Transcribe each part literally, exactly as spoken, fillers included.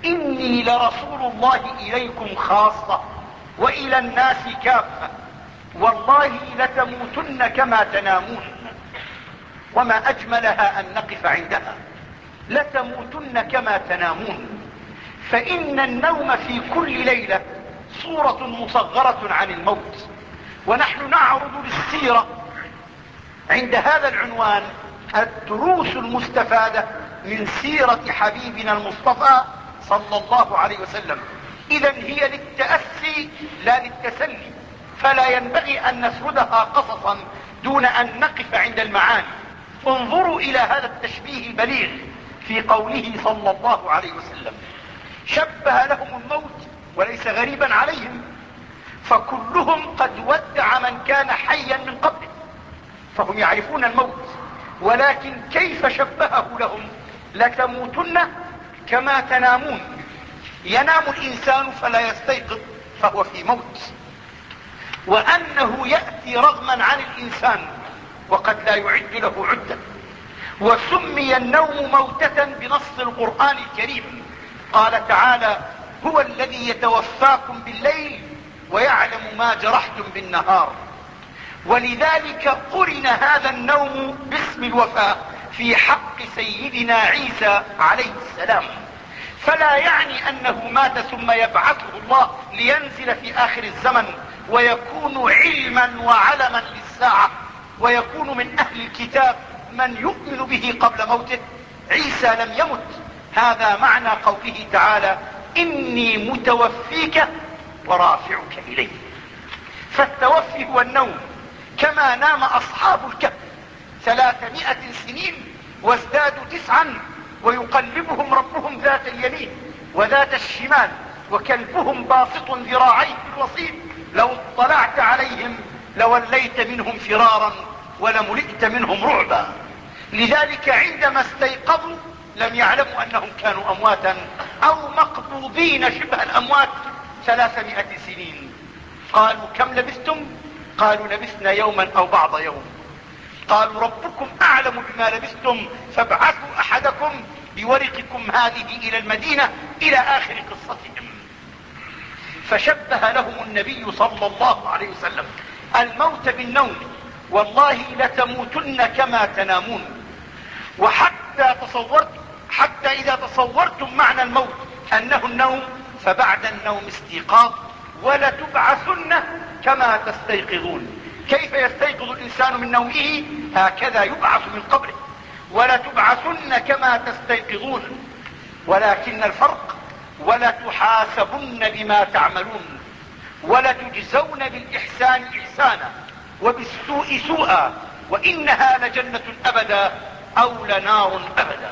إني لرسول الله إليكم خاصة وإلى الناس كافة، والله لتموتن كما تنامون. وما أجملها أن نقف عندها، لتموتن كما تنامون، فإن النوم في كل ليلة صورة مصغرة عن الموت. ونحن نعرض للسيرة عند هذا العنوان الدروس المستفادة من سيرة حبيبنا المصطفى صلى الله عليه وسلم. إذن هي للتأسي لا للتسلي، فلا ينبغي أن نسردها قصصا دون أن نقف عند المعاني. انظروا إلى هذا التشبيه البليغ في قوله صلى الله عليه وسلم: شبه لهم الموت وليس غريبا عليهم، فكلهم قد ودع من كان حيا من قبله، فهم يعرفون الموت، ولكن كيف شبهه لهم؟ لتموتن كما تنامون. ينام الإنسان فلا يستيقظ فهو في موت، وأنه يأتي رغما عن الإنسان وقد لا يعد له عدة. وسمي النوم موتة بنص القرآن الكريم، قال تعالى: هو الذي يتوفاكم بالليل ويعلم ما جرحتم بالنهار. ولذلك قرن هذا النوم باسم الوفاة في حق سيدنا عيسى عليه السلام، فلا يعني أنه مات ثم يبعثه الله لينزل في آخر الزمن ويكون علما وعلما للساعة، ويكون من أهل الكتاب من يؤمن به قبل موته. عيسى لم يمت. هذا معنى قوله تعالى: إني متوفيك ورافعك إلي. فالتوفي هو النوم، كما نام أصحاب الكهف ثلاثمائة سنين وازدادوا تسعا، ويقلبهم ربهم ذات اليمين وذات الشمال وكلبهم باسط ذراعيه بالوصيد، لو اطلعت عليهم لوليت منهم فرارا ولملئت منهم رعبا. لذلك عندما استيقظوا لم يعلموا أنهم كانوا أمواتا أو مقبوضين شبه الأموات ثلاثمائة سنين. قالوا: كم لبثتم؟ قالوا: لبثنا يوما أو بعض يوم. قالوا: ربكم أعلم بما لبثتم فابعثوا أحدكم بورقكم هذه إلى المدينة، إلى آخر قصتهم. فشبه لهم النبي صلى الله عليه وسلم الموت بالنوم: والله لتموتن كما تنامون. وحتى تصورت حتى إذا تصورتم معنى الموت أنه النوم، فبعد النوم استيقاظ، ولتبعثن كما تستيقظون. كيف يستيقظ الإنسان من نومه؟ هكذا يبعث من قبره. ولتبعثن كما تستيقظون، ولكن الفرق: ولتحاسبن بما تعملون، ولتجزون بالإحسان إحسانا وبالسوء سوءا، وإنها لجنة أبدا أو لنار أبدا.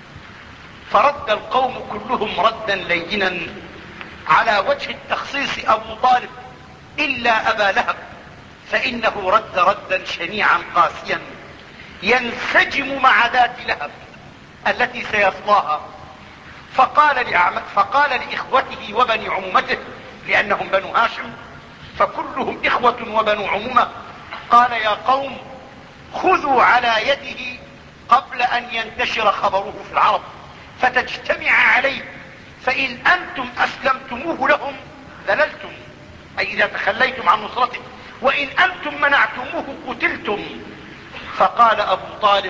فرد القوم كلهم ردا لينا على وجه التخصيص أبو طالب إلا أبا لهب، فإنه رد ردا شنيعا قاسيا ينسجم مع ذات لهب التي سيصلاها. فقال, فقال لإخوته وبني عمومته، لأنهم بنو هاشم فكلهم إخوة وبنو عمومة، قال: يا قوم، خذوا على يده قبل أن ينتشر خبره في العرب فتجتمع عليه، فإن أنتم أسلمتموه لهم ذللتم، أي إذا تخليتم عن نصرته، وإن أنتم منعتموه قتلتم. فقال أبو طالب: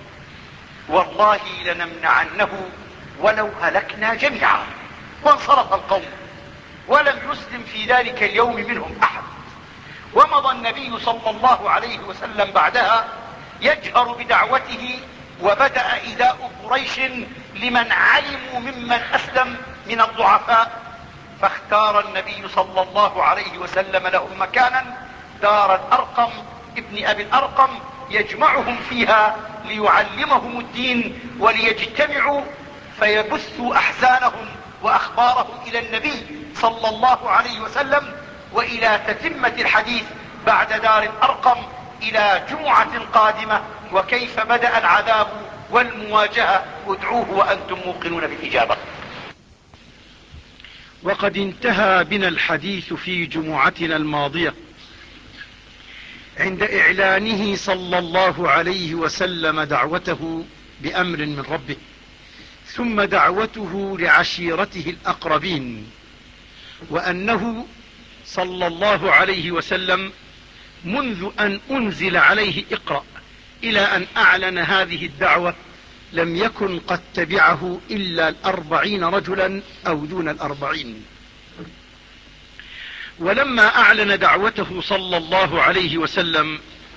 والله لنمنعنه ولو هلكنا جميعا. وانصرف القوم، ولم يسلم في ذلك اليوم منهم أحد. ومضى النبي صلى الله عليه وسلم بعدها يجهر بدعوته، وبدأ إيذاء قريش لمن علموا ممن أسلم من الضعفاء، فاختار النبي صلى الله عليه وسلم لهم مكانا، دار الأرقم ابن أبي الأرقم، يجمعهم فيها ليعلمهم الدين وليجتمعوا فيبثوا أحزانهم وأخبارهم إلى النبي صلى الله عليه وسلم. وإلى تتمة الحديث بعد دار الأرقم إلى جمعة قادمة، وكيف بدأ العذاب والمواجهة. ادعوه وأنتم موقنون بالإجابة. وقد انتهى بنا الحديث في جمعتنا الماضية عند إعلانه صلى الله عليه وسلم دعوته بأمر من ربه، ثم دعوته لعشيرته الأقربين، وأنه صلى الله عليه وسلم منذ أن أنزل عليه اقرأ إلى أن أعلن هذه الدعوة لم يكن قد تبعه إلا الأربعين رجلا أو دون الأربعين. ولما أعلن دعوته صلى الله عليه وسلم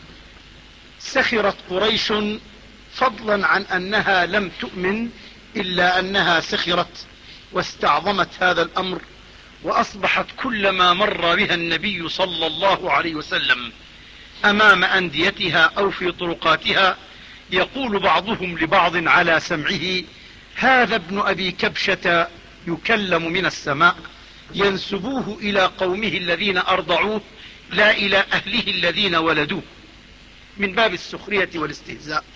سخرت قريش، فضلا عن أنها لم تؤمن إلا أنها سخرت واستعظمت هذا الأمر، وأصبحت كلما مر بها النبي صلى الله عليه وسلم أمام أنديتها أو في طرقاتها يقول بعضهم لبعض على سمعه: هذا ابن أبي كبشة يكلم من السماء، ينسبوه إلى قومه الذين أرضعوه لا إلى أهله الذين ولدوه، من باب السخرية والاستهزاء.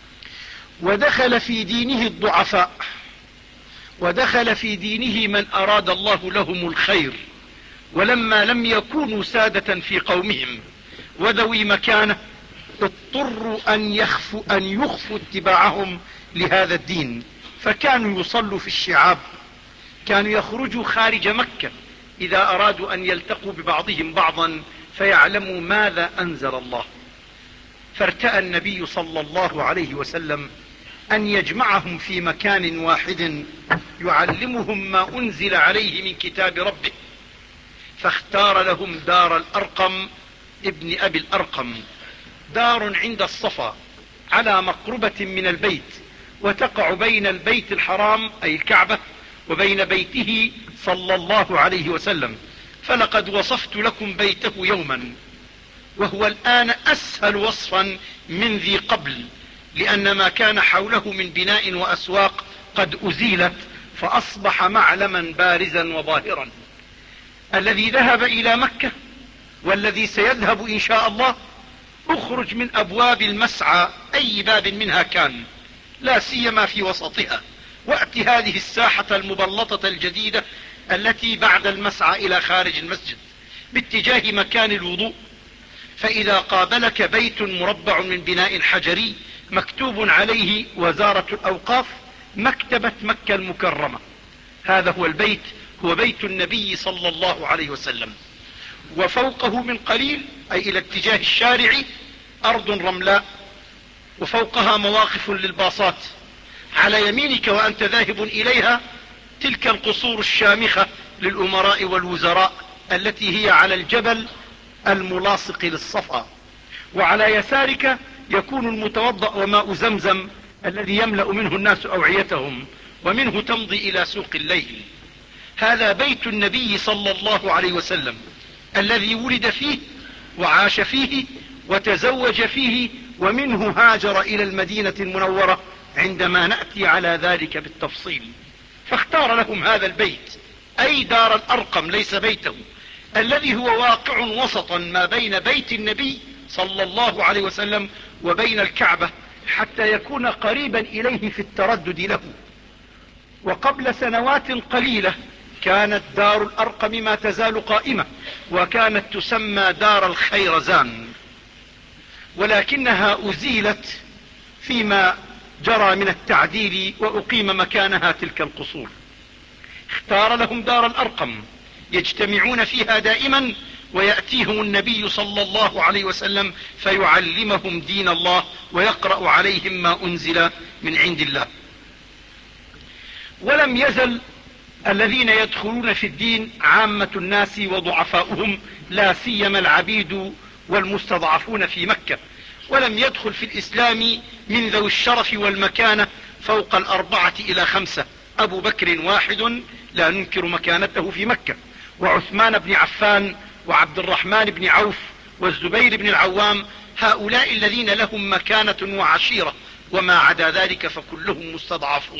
ودخل في دينه الضعفاء، ودخل في دينه من أراد الله لهم الخير، ولما لم يكونوا سادة في قومهم وذوي مكانة اضطروا أن يخفوا, أن يخفوا اتباعهم لهذا الدين، فكانوا يصلوا في الشعاب، كانوا يخرجوا خارج مكة إذا أرادوا أن يلتقوا ببعضهم بعضا فيعلموا ماذا أنزل الله. فارتأى النبي صلى الله عليه وسلم أن يجمعهم في مكان واحد يعلمهم ما أنزل عليه من كتاب ربه، فاختار لهم دار الأرقم ابن أبي الأرقم، دار عند الصفا على مقربة من البيت، وتقع بين البيت الحرام أي الكعبة وبين بيته صلى الله عليه وسلم. فلقد وصفت لكم بيته يوما، وهو الآن أسهل وصفا من ذي قبل، لأن ما كان حوله من بناء وأسواق قد أزيلت، فأصبح معلما بارزا وظاهرا. الذي ذهب إلى مكة والذي سيذهب إن شاء الله اخرج من أبواب المسعى أي باب منها كان، لا سيما في وسطها، وأت هذه الساحة المبلطة الجديدة التي بعد المسعى إلى خارج المسجد باتجاه مكان الوضوء، فإذا قابلك بيت مربع من بناء حجري مكتوب عليه وزارة الأوقاف مكتبة مكة المكرمة، هذا هو البيت، هو بيت النبي صلى الله عليه وسلم. وفوقه من قليل أي إلى اتجاه الشارع أرض رملاء، وفوقها مواقف للباصات، على يمينك وأنت ذاهب إليها تلك القصور الشامخة للأمراء والوزراء التي هي على الجبل الملاصق للصفا، وعلى يسارك يكون المتوضأ وماء زمزم الذي يملأ منه الناس أوعيتهم، ومنه تمضي إلى سوق الليل. هذا بيت النبي صلى الله عليه وسلم الذي ولد فيه وعاش فيه وتزوج فيه، ومنه هاجر إلى المدينة المنورة عندما نأتي على ذلك بالتفصيل. فاختار لهم هذا البيت أي دار الأرقم، ليس بيته، الذي هو واقع وسطا ما بين بيت النبي صلى الله عليه وسلم وبين الكعبة، حتى يكون قريبا إليه في التردد له. وقبل سنوات قليلة كانت دار الأرقم ما تزال قائمة، وكانت تسمى دار الخيرزان، ولكنها أزيلت فيما جرى من التعديل وأقيم مكانها تلك القصور. اختار لهم دار الأرقم يجتمعون فيها دائما، ويأتيهم النبي صلى الله عليه وسلم فيعلمهم دين الله ويقرأ عليهم ما أنزل من عند الله. ولم يزل الذين يدخلون في الدين عامة الناس وضعفاؤهم، لا سيما العبيد والمستضعفون في مكة، ولم يدخل في الإسلام من ذوي الشرف والمكانة فوق الأربعة إلى خمسة: أبو بكر واحد لا ننكر مكانته في مكة، وعثمان بن عفان، وعبد الرحمن بن عوف، والزبير بن العوام، هؤلاء الذين لهم مكانة وعشيرة، وما عدا ذلك فكلهم مستضعفون.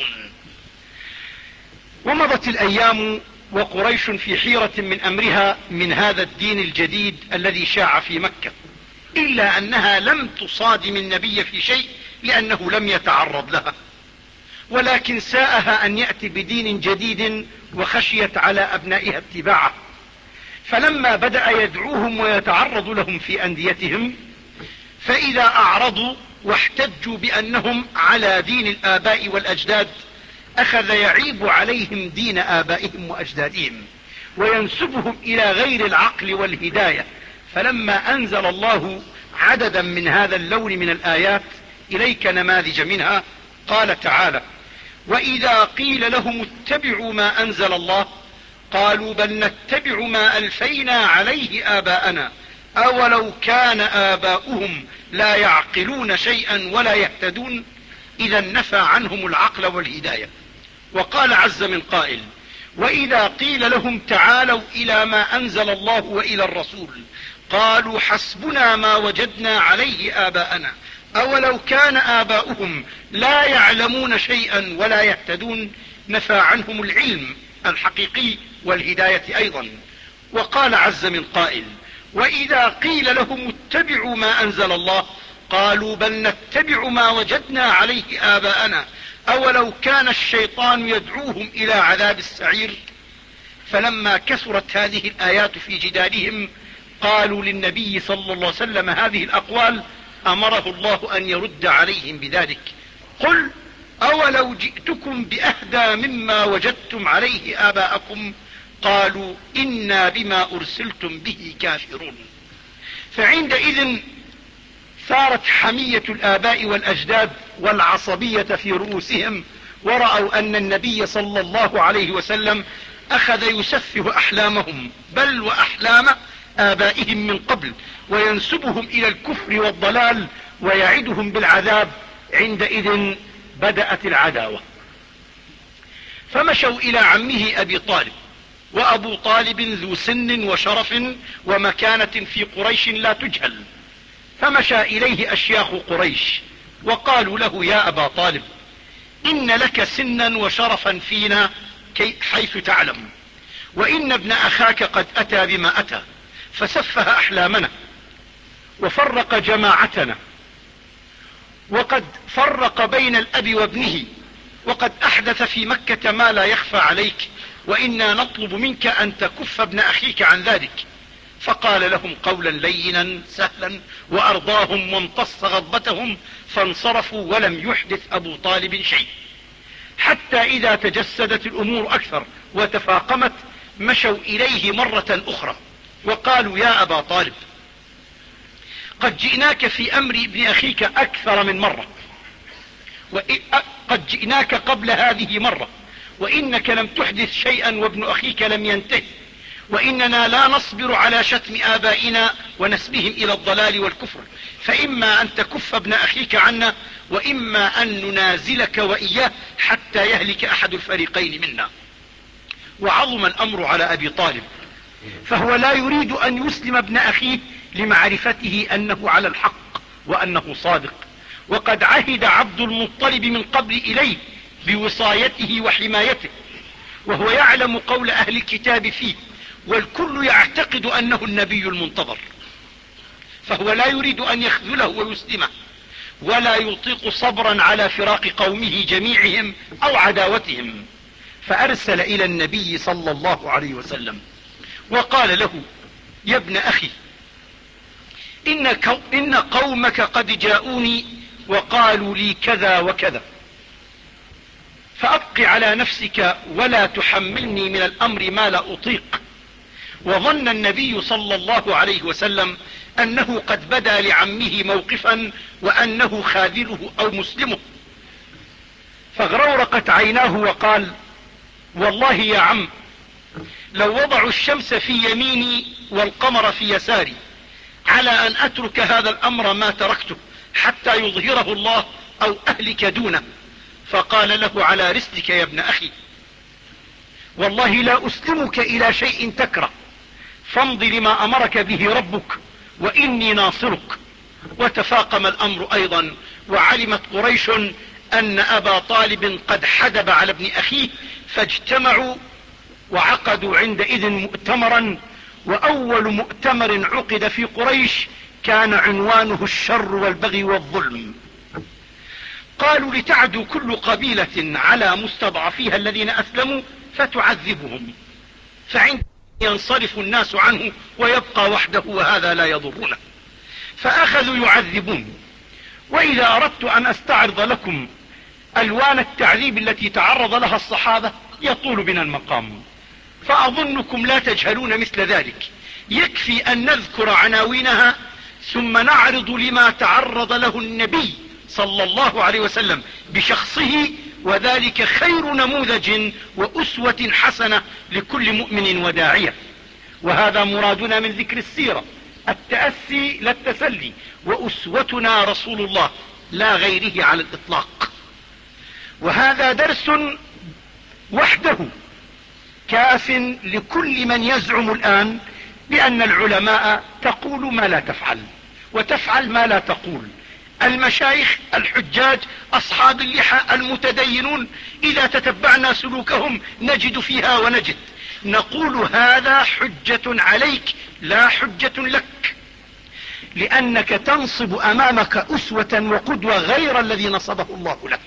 ومضت الأيام وقريش في حيرة من أمرها من هذا الدين الجديد الذي شاع في مكة، إلا أنها لم تصادم النبي في شيء لأنه لم يتعرض لها، ولكن ساءها أن يأتي بدين جديد وخشيت على أبنائها اتباعه. فلما بدأ يدعوهم ويتعرض لهم في أنديتهم، فإذا أعرضوا واحتجوا بأنهم على دين الآباء والأجداد أخذ يعيب عليهم دين آبائهم وأجدادهم وينسبهم إلى غير العقل والهداية. فلما أنزل الله عددا من هذا اللون من الآيات إليك نماذج منها، قال تعالى: وإذا قيل لهم اتبعوا ما أنزل الله قالوا بل نتبع ما ألفينا عليه آباءنا أولو كان آباؤهم لا يعقلون شيئا ولا يهتدون. إذا نفى عنهم العقل والهداية. وقال عز من قائل: وإذا قيل لهم تعالوا إلى ما أنزل الله وإلى الرسول قالوا حسبنا ما وجدنا عليه آباءنا أولو كان آباؤهم لا يعلمون شيئا ولا يهتدون. نفى عنهم العلم الحقيقي والهداية أيضا. وقال عز من قائل: وإذا قيل لهم اتبعوا ما أنزل الله قالوا بل نتبع ما وجدنا عليه آباءنا أولو كان الشيطان يدعوهم إلى عذاب السعير. فلما كثرت هذه الآيات في جدالهم قالوا للنبي صلى الله عليه وسلم هذه الأقوال، أمره الله أن يرد عليهم بذلك: قل أولو جئتكم بأهدى مما وجدتم عليه آباءكم قالوا إنا بما أرسلتم به كافرون. فعندئذ ثارت حمية الآباء والأجداد والعصبية في رؤوسهم، ورأوا أن النبي صلى الله عليه وسلم أخذ يسفه أحلامهم بل وأحلام آبائهم من قبل وينسبهم إلى الكفر والضلال ويعدهم بالعذاب. عندئذ بدأت العداوة، فمشوا إلى عمه أبي طالب، وأبو طالب ذو سن وشرف ومكانة في قريش لا تجهل. فمشى إليه أشياخ قريش وقالوا له: يا أبا طالب، إن لك سنا وشرفا فينا حيث تعلم، وإن ابن أخاك قد أتى بما أتى فسفه أحلامنا وفرق جماعتنا، وقد فرق بين الأب وابنه، وقد أحدث في مكة ما لا يخفى عليك، وإنا نطلب منك أن تكف ابن أخيك عن ذلك. فقال لهم قولا لينا سهلا وأرضاهم وامتص غضبتهم، فانصرفوا ولم يحدث أبو طالب شيء. حتى إذا تجسدت الأمور أكثر وتفاقمت مشوا إليه مرة أخرى وقالوا: يا أبا طالب، قد جئناك في أمر ابن أخيك أكثر من مرة، وقد جئناك قبل هذه مرة، وإنك لم تحدث شيئا وابن أخيك لم ينتهي، وإننا لا نصبر على شتم آبائنا ونسبهم إلى الضلال والكفر، فإما أن تكف ابن أخيك عنا وإما أن ننازلك وإياه حتى يهلك أحد الفريقين منا. وعظم الأمر على أبي طالب، فهو لا يريد أن يسلم ابن أخيه لمعرفته أنه على الحق وأنه صادق، وقد عهد عبد المطلب من قبل إليه بوصايته وحمايته، وهو يعلم قول أهل الكتاب فيه، والكل يعتقد أنه النبي المنتظر، فهو لا يريد أن يخذله ويسلمه، ولا يطيق صبرا على فراق قومه جميعهم أو عداوتهم. فأرسل إلى النبي صلى الله عليه وسلم وقال له: يا ابن أخي، إن, إن قومك قد جاءوني وقالوا لي كذا وكذا، فأبق على نفسك ولا تحملني من الأمر ما لا أطيق. وظن النبي صلى الله عليه وسلم أنه قد بدا لعمه موقفا وأنه خاذله أو مسلمه، فاغرورقت عيناه وقال: والله يا عم، لو وضعوا الشمس في يميني والقمر في يساري على أن أترك هذا الأمر ما تركته حتى يظهره الله أو أهلك دونه. فقال له: على رسلك يا ابن أخي، والله لا أسلمك إلى شيء تكره، فامض لما أمرك به ربك وإني ناصرك. وتفاقم الأمر أيضا، وعلمت قريش أن أبا طالب قد حدب على ابن أخيه، فاجتمعوا وعقدوا عندئذ مؤتمرا، وأول مؤتمر عقد في قريش كان عنوانه الشر والبغي والظلم. قالوا: لتعدو كل قبيلة على مستضعفيها الذين أسلموا فتعذبهم، فعند ينصرف الناس عنه ويبقى وحده وهذا لا يضرنا. فأخذوا يعذبون. وإذا أردت أن أستعرض لكم ألوان التعذيب التي تعرض لها الصحابة يطول بنا المقام، فأظنكم لا تجهلون مثل ذلك. يكفي أن نذكر عناوينها ثم نعرض لما تعرض له النبي صلى الله عليه وسلم بشخصه، وذلك خير نموذج وأسوة حسنة لكل مؤمن وداعية. وهذا مرادنا من ذكر السيرة، التأسي لا التسلي، وأسوتنا رسول الله لا غيره على الإطلاق. وهذا درس وحده كاف لكل من يزعم الآن بأن العلماء تقول ما لا تفعل وتفعل ما لا تقول. المشايخ الحجاج أصحاب اللحى المتدينون إذا تتبعنا سلوكهم نجد فيها ونجد. نقول هذا حجة عليك لا حجة لك، لأنك تنصب أمامك أسوة وقدوة غير الذي نصبه الله لك.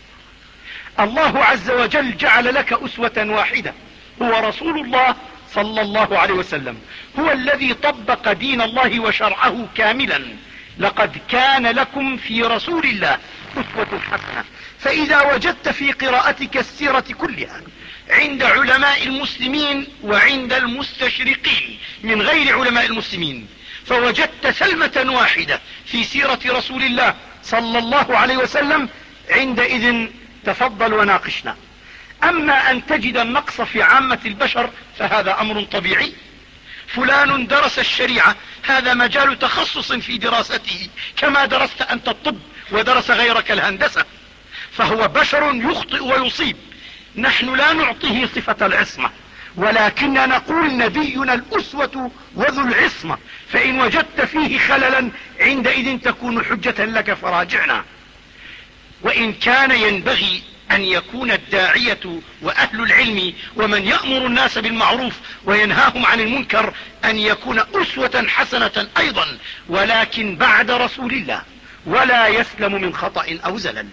الله عز وجل جعل لك أسوة واحدة، هو رسول الله صلى الله عليه وسلم، هو الذي طبق دين الله وشرعه كاملا. لقد كان لكم في رسول الله أسوة حسنة. فإذا وجدت في قراءتك السيرة كلها عند علماء المسلمين وعند المستشرقين من غير علماء المسلمين فوجدت سلمة واحدة في سيرة رسول الله صلى الله عليه وسلم، عندئذ تفضل وناقشنا. أما أن تجد النقص في عامة البشر فهذا أمر طبيعي. فلان درس الشريعة، هذا مجال تخصص في دراسته، كما درست أنت الطب ودرس غيرك الهندسة، فهو بشر يخطئ ويصيب. نحن لا نعطيه صفة العصمة، ولكننا نقول نبينا الأسوة وذو العصمة، فإن وجدت فيه خللا عندئذ تكون حجة لك فراجعنا. وإن كان ينبغي أن يكون الداعية وأهل العلم ومن يأمر الناس بالمعروف وينهاهم عن المنكر أن يكون أسوة حسنة أيضا، ولكن بعد رسول الله، ولا يسلم من خطأ أو زلل.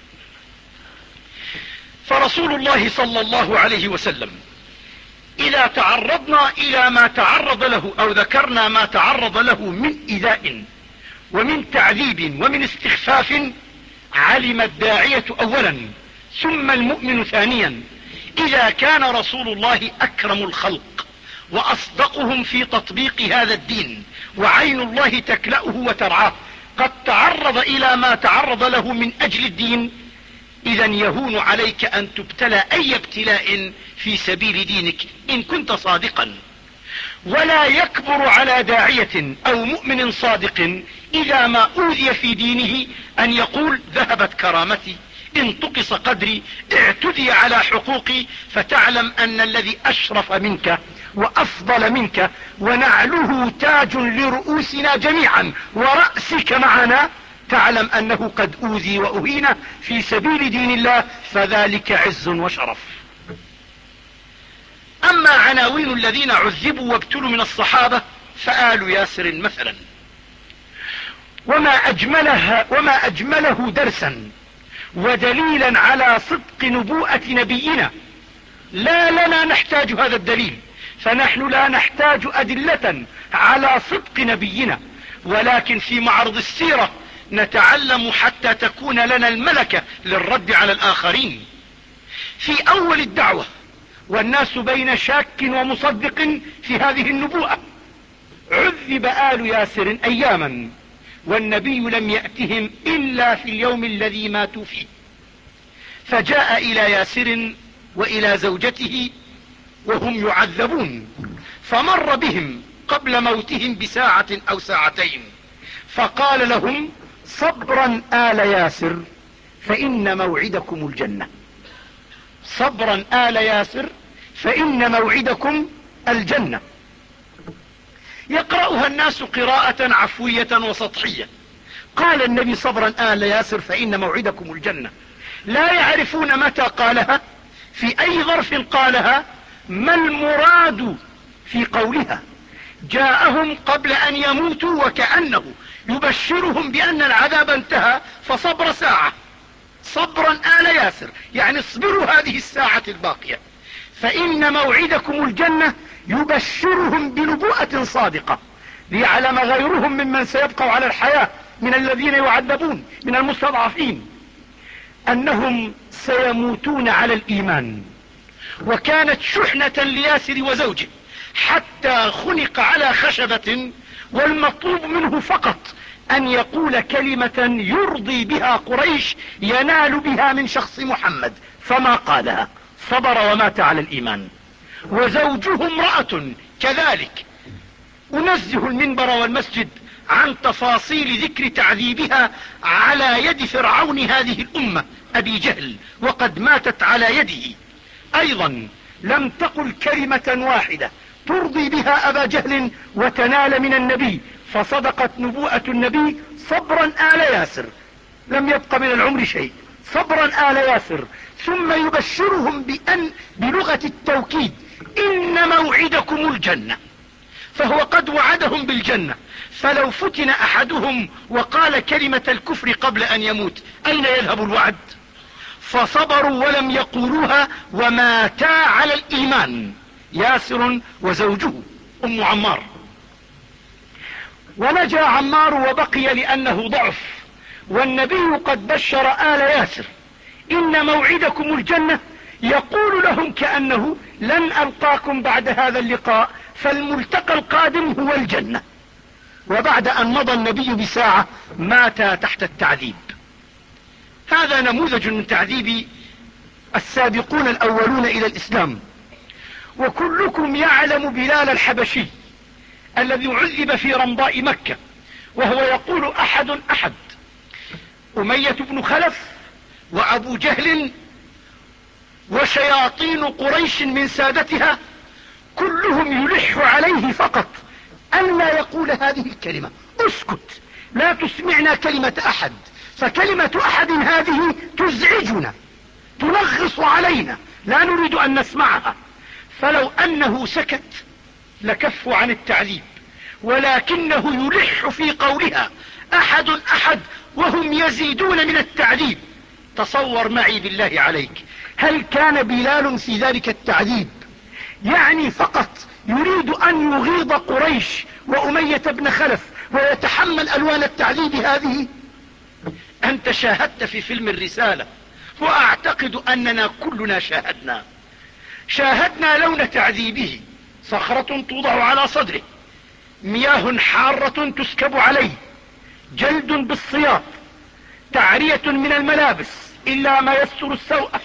فرسول الله صلى الله عليه وسلم إذا تعرضنا إلى ما تعرض له أو ذكرنا ما تعرض له من إيذاء ومن تعذيب ومن استخفاف، علم الداعية أولا ثم المؤمن ثانيا إذا كان رسول الله أكرم الخلق وأصدقهم في تطبيق هذا الدين وعين الله تكلأه وترعاه قد تعرض إلى ما تعرض له من أجل الدين، إذا يهون عليك أن تبتلى أي ابتلاء في سبيل دينك إن كنت صادقا. ولا يكبر على داعية أو مؤمن صادق إذا ما أوذي في دينه أن يقول ذهبت كرامتي، انتقص قدري، اعتدي على حقوقي، فتعلم أن الذي أشرف منك وأفضل منك ونعله تاج لرؤوسنا جميعا ورأسك معنا، تعلم أنه قد أوذي وأهين في سبيل دين الله، فذلك عز وشرف. أما عناوين الذين عذبوا وابتلوا من الصحابة فآل ياسر مثلا، وما أجملها وما أجمله درسا ودليلا على صدق نبوءة نبينا. لا لنا نحتاج هذا الدليل، فنحن لا نحتاج أدلة على صدق نبينا، ولكن في معرض السيرة نتعلم حتى تكون لنا الملكة للرد على الآخرين. في أول الدعوة والناس بين شاك ومصدق في هذه النبوءة عذب آل ياسر أياما، والنبي لم يأتهم إلا في اليوم الذي ماتوا فيه، فجاء إلى ياسر وإلى زوجته وهم يعذبون، فمر بهم قبل موتهم بساعة أو ساعتين، فقال لهم صبرا آل ياسر فإن موعدكم الجنة. صبرا آل ياسر فإن موعدكم الجنة. يقرأها الناس قراءة عفوية وسطحية. قال النبي صبرا آل ياسر فإن موعدكم الجنة، لا يعرفون متى قالها، في أي ظرف قالها، ما المراد في قولها. جاءهم قبل أن يموتوا وكأنه يبشرهم بأن العذاب انتهى، فصبر ساعة. صبرا آل ياسر يعني اصبروا هذه الساعة الباقية، فإن موعدكم الجنة، يبشرهم بنبوءة صادقة ليعلم غيرهم ممن سيبقوا على الحياة من الذين يعذبون من المستضعفين أنهم سيموتون على الإيمان، وكانت شحنة لياسر وزوجه حتى خنق على خشبة، والمطلوب منه فقط أن يقول كلمة يرضي بها قريش ينال بها من شخص محمد، فما قالها، صبر ومات على الإيمان. وزوجه امرأة كذلك، أنزه المنبر والمسجد عن تفاصيل ذكر تعذيبها على يد فرعون هذه الأمة أبي جهل، وقد ماتت على يده. أيضا لم تقل كلمة واحدة ترضي بها أبا جهل وتنال من النبي، فصدقت نبوءة النبي: صبرا آل ياسر، لم يبق من العمر شيء، صبرا آل ياسر. ثم يبشرهم بأن بلغة التوكيد: إن موعدكم الجنة. فهو قد وعدهم بالجنة، فلو فتن أحدهم وقال كلمة الكفر قبل أن يموت أين يذهب الوعد؟ فصبروا ولم يقولوها، وماتا على الإيمان، ياسر وزوجه أم عمار. ونجا عمار وبقي لأنه ضعف، والنبي قد بشر آل ياسر: إن موعدكم الجنة. يقول لهم كأنه: لن ألقاكم بعد هذا اللقاء، فالملتقى القادم هو الجنة. وبعد أن مضى النبي بساعة مات تحت التعذيب. هذا نموذج من تعذيب السابقون الأولون إلى الإسلام. وكلكم يعلم بلال الحبشي الذي عذب في رمضاء مكة وهو يقول: أحد أحد. أمية بن خلف وأبو جهل وشياطين قريش من سادتها كلهم يلح عليه فقط أن لا يقول هذه الكلمة: اسكت، لا تسمعنا كلمة أحد، فكلمة أحد هذه تزعجنا، تنغص علينا، لا نريد أن نسمعها. فلو أنه سكت لكفوا عن التعذيب، ولكنه يلح في قولها: أحد أحد، وهم يزيدون من التعذيب. تصور معي بالله عليك، هل كان بلال في ذلك التعذيب يعني فقط يريد أن يغيظ قريش وأمية بن خلف ويتحمل ألوان التعذيب هذه؟ أنت شاهدت في فيلم الرسالة، وأعتقد أننا كلنا شاهدنا شاهدنا لون تعذيبه: صخرة توضع على صدره، مياه حارة تسكب عليه، جلد بالصياط، تعرية من الملابس إلا ما يستر السوءة،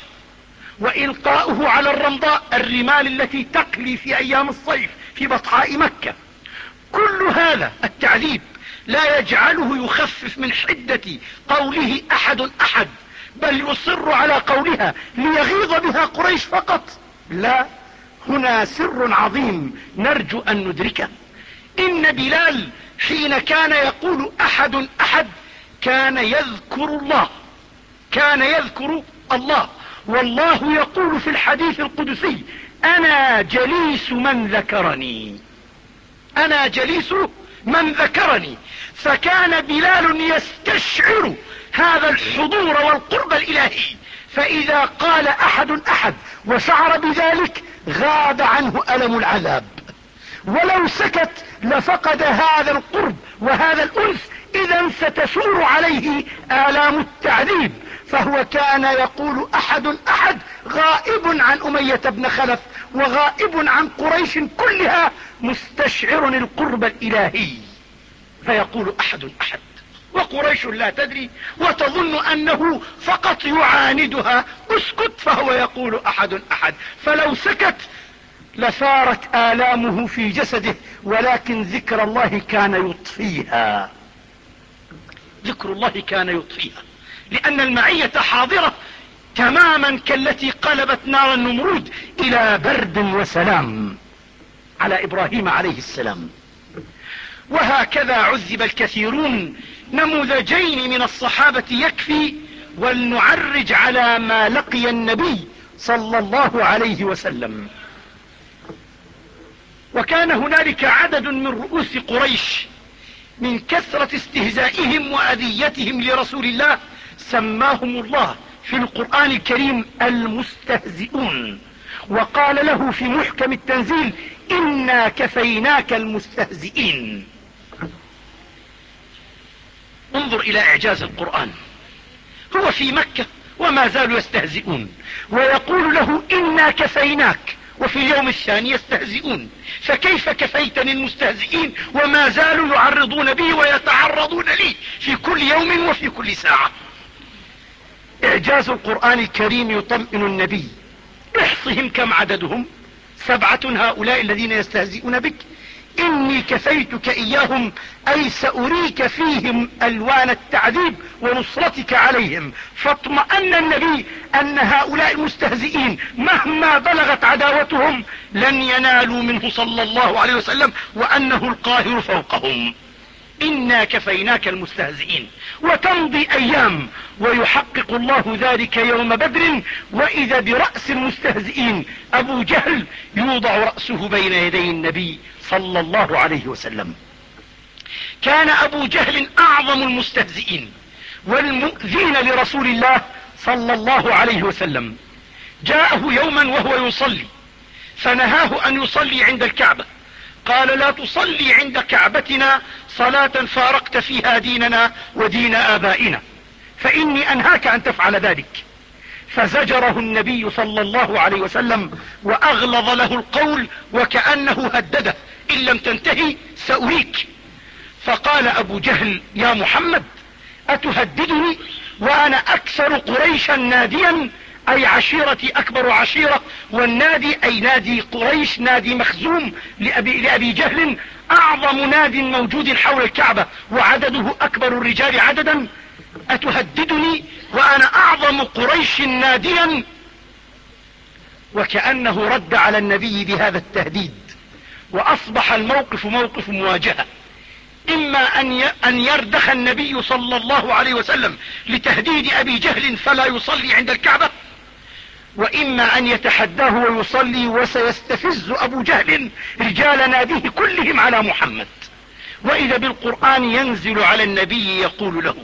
وإلقاؤه على الرمضاء، الرمال التي تقلي في أيام الصيف في بطحاء مكة. كل هذا التعذيب لا يجعله يخفف من حدة قوله أحد أحد، بل يصر على قولها ليغيظ بها قريش فقط. لا، هنا سر عظيم نرجو أن ندركه. إن بلال حين كان يقول أحد أحد كان يذكر الله، كان يذكر الله. والله يقول في الحديث القدسي: أنا جليس من ذكرني، أنا جليس من ذكرني. فكان بلال يستشعر هذا الحضور والقرب الإلهي، فإذا قال أحد أحد وشعر بذلك غاب عنه ألم العذاب. ولو سكت لفقد هذا القرب وهذا الأنس، إذا ستسور عليه آلام التعذيب. فهو كان يقول أحد أحد غائب عن أمية بن خلف وغائب عن قريش كلها، مستشعر القرب الإلهي، فيقول أحد أحد، وقريش لا تدري وتظن أنه فقط يعاندها: اسكت، فهو يقول أحد أحد. فلو سكت لثارت آلامه في جسده، ولكن ذكر الله كان يطفيها، ذكر الله كان يطفيها، لأن المعية حاضرة تماما كالتي قلبت نار النمرود إلى برد وسلام على إبراهيم عليه السلام. وهكذا عذب الكثيرون. نموذجين من الصحابة يكفي، ولنعرج على ما لقي النبي صلى الله عليه وسلم. وكان هنالك عدد من رؤوس قريش من كثرة استهزائهم وأذيتهم لرسول الله سماهم الله في القرآن الكريم المستهزئون، وقال له في محكم التنزيل: إنا كفيناك المستهزئين. انظر إلى إعجاز القرآن. هو في مكة وما زالوا يستهزئون، ويقول له إنا كفيناك، وفي اليوم الثاني يستهزئون. فكيف كفيتني المستهزئين وما زالوا يعرضون بي ويتعرضون لي في كل يوم وفي كل ساعة؟ إعجاز القرآن الكريم يطمئن النبي. احصهم كم عددهم، سبعة هؤلاء الذين يستهزئون بك، إني كفيتك إياهم، أي سأريك فيهم ألوان التعذيب ونصرتك عليهم. فاطمأن النبي أن هؤلاء المستهزئين مهما بلغت عداوتهم لن ينالوا منه صلى الله عليه وسلم، وأنه القاهر فوقهم. إنا كفيناك المستهزئين. وتمضي أيام ويحقق الله ذلك يوم بدر، وإذا برأس المستهزئين أبو جهل يوضع رأسه بين يدي النبي صلى الله عليه وسلم. كان أبو جهل أعظم المستهزئين والمؤذين لرسول الله صلى الله عليه وسلم. جاءه يوما وهو يصلي فنهاه أن يصلي عند الكعبة، قال لا تصلي عند كعبتنا صلاة فارقت فيها ديننا ودين آبائنا، فإني أنهاك أن تفعل ذلك. فزجره النبي صلى الله عليه وسلم وأغلظ له القول وكأنه هدده، إن لم تنتهي سأريك. فقال أبو جهل يا محمد أتهددني وأنا أكثر قريشا ناديا، أي عشيرتي أكبر عشيرة، والنادي أي نادي قريش، نادي مخزوم لأبي, لأبي جهل، أعظم ناد موجود حول الكعبة وعدده أكبر الرجال عددا. أتهددني وأنا أعظم قريش ناديا؟ وكأنه رد على النبي بهذا التهديد، وأصبح الموقف موقف مواجهة. إما أن يردخ النبي صلى الله عليه وسلم لتهديد أبي جهل فلا يصلي عند الكعبة، وإما أن يتحداه ويصلي، وسيستفز أبو جهل رجال ناديه كلهم على محمد. وإذا بالقرآن ينزل على النبي يقول له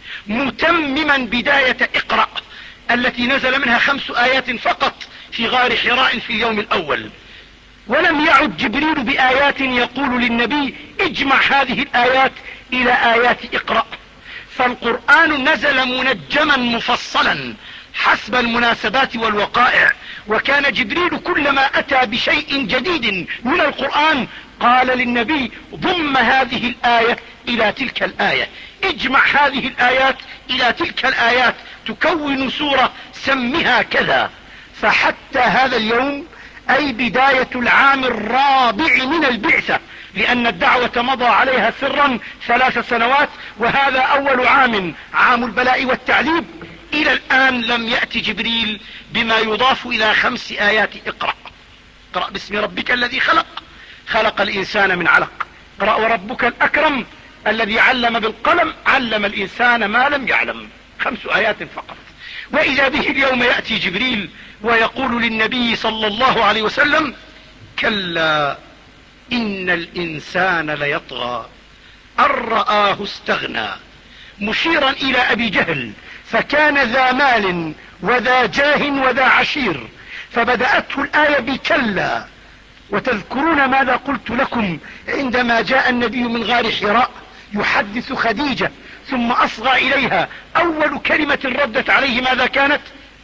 متمما بداية اقرأ التي نزل منها خمس آيات فقط في غار حراء في اليوم الأول، ولم يعد جبريل بآيات يقول للنبي اجمع هذه الآيات إلى آيات اقرأ. فالقرآن نزل منجما مفصلا حسب المناسبات والوقائع، وكان جبريل كلما أتى بشيء جديد من القرآن قال للنبي ضم هذه الآية إلى تلك الآية، اجمع هذه الآيات إلى تلك الآيات تكون سورة سمها كذا. فحتى هذا اليوم أي بداية العام الرابع من البعثة، لأن الدعوة مضى عليها سرا ثلاث سنوات وهذا أول عام، عام البلاء والتعذيب، إلى الآن لم يأتي جبريل بما يضاف إلى خمس آيات اقرأ. اقرأ باسم ربك الذي خلق، خلق الإنسان من علق، اقرأ وربك الأكرم الذي علم بالقلم، علم الإنسان ما لم يعلم. خمس آيات فقط. وإذا به اليوم يأتي جبريل ويقول للنبي صلى الله عليه وسلم كلا إن الإنسان ليطغى أن رآه استغنى، مشيرا إلى أبي جهل، فكان ذا مال وذا جاه وذا عشير، فبدأته الآية بكلا. وتذكرون ماذا قلت لكم عندما جاء النبي من غار حراء يحدث خديجة ثم أصغى إليها، أول كلمة ردت عليه ماذا كانت؟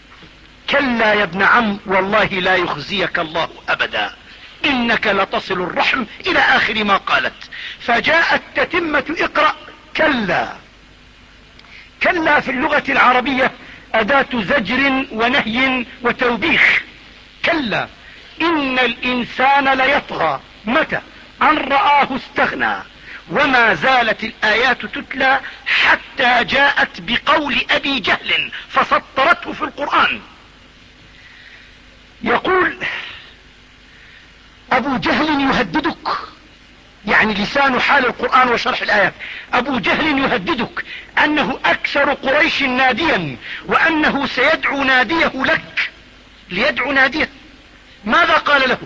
كلا يا ابن عم والله لا يخزيك الله أبدا إنك لتصل الرحم، إلى آخر ما قالت. فجاءت تتمة اقرأ كلا. كلا في اللغة العربية أداة زجر ونهي وتوبيخ. كلا إن الإنسان ليطغى متى؟ أن رآه استغنى. وما زالت الآيات تتلى حتى جاءت بقول أبي جهل فسطرته في القرآن. يقول أبو جهل يهددك، يعني لسان حال القرآن وشرح الآيات، أبو جهل يهددك أنه أكثر قريش ناديا، وأنه سيدعو ناديه لك، ليدعو ناديه. ماذا قال له؟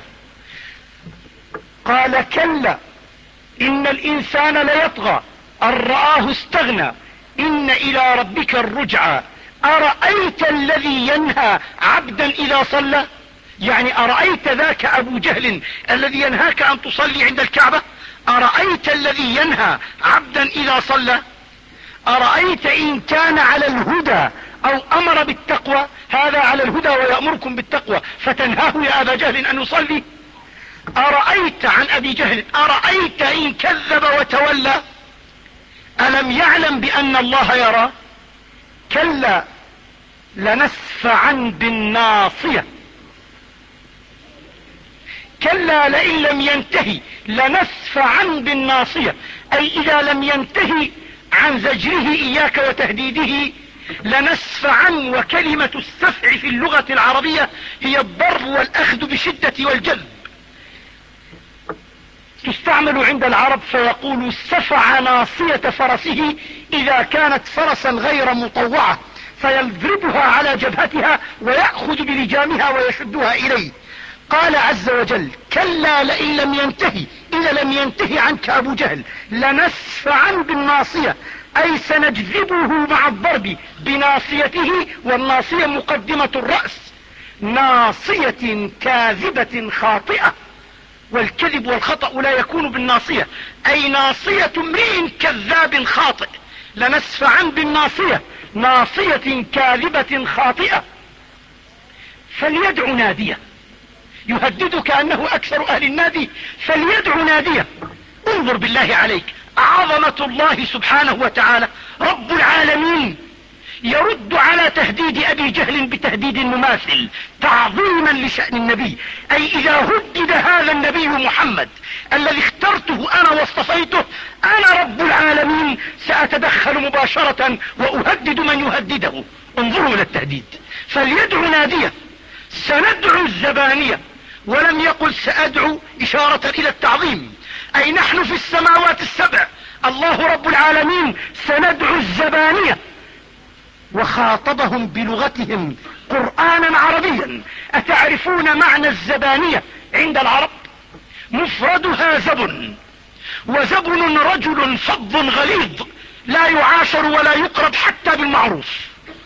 قال كلا إن الإنسان ليطغى أن رآه استغنى إن إلى ربك الرجعى أرأيت الذي ينهى عبدا إذا صلى، يعني أرأيت ذاك أبو جهل الذي ينهاك أن تصلي عند الكعبة، أرأيت الذي ينهى عبدا إذا صلى، أرأيت إن كان على الهدى أو أمر بالتقوى؟ هذا على الهدى ويأمركم بالتقوى فتنهاه يا أبا جهل أن يصلي؟ أرأيت عن أبي جهل أرأيت إن كذب وتولى؟ ألم يعلم بأن الله يرى؟ كلا لنسفعا بالناصية، كلا لئن لم ينتهي لنسفعا بالناصية، أي إذا لم ينتهي عن زجره إياك وتهديده لنسفعا. وكلمة السفع في اللغة العربية هي الضرب والأخذ بشدة والجذب، تستعمل عند العرب فيقول سفع ناصية فرسه إذا كانت فرسا غير مطوعة، فيضربها على جبهتها ويأخذ بلجامها ويشدها إليه. قال عز وجل كلا لئن لم ينتهي، إذا لم ينتهي عنك أبو جهل لنسفعا بالناصية، أي سنجذبه مع الضرب بناصيته، والناصية مقدمة الرأس، ناصية كاذبة خاطئة، والكذب والخطأ لا يكون بالناصية، أي ناصية امرئ كذاب خاطئ. لنسفعا بالناصية، ناصية كاذبة خاطئة. فليدع ناديه، يهددك أنه أكثر أهل النادي، فليدع ناديه. انظر بالله عليك عظمة الله سبحانه وتعالى رب العالمين يرد على تهديد أبي جهل بتهديد مماثل تعظيما لشأن النبي، أي إذا هدد هذا النبي محمد الذي اخترته أنا واصطفيته، أنا رب العالمين سأتدخل مباشرة وأهدد من يهدده. انظروا إلى التهديد. فليدع ناديه، سندعو الزبانية، ولم يقل سأدعو إشارة إلى التعظيم، أي نحن في السماوات السبع الله رب العالمين سندعو الزبانية، وخاطبهم بلغتهم قرآنا عربيا. أتعرفون معنى الزبانية عند العرب؟ مفردها زبن، وزبن رجل فظ غليظ لا يعاشر ولا يقرب حتى بالمعروف،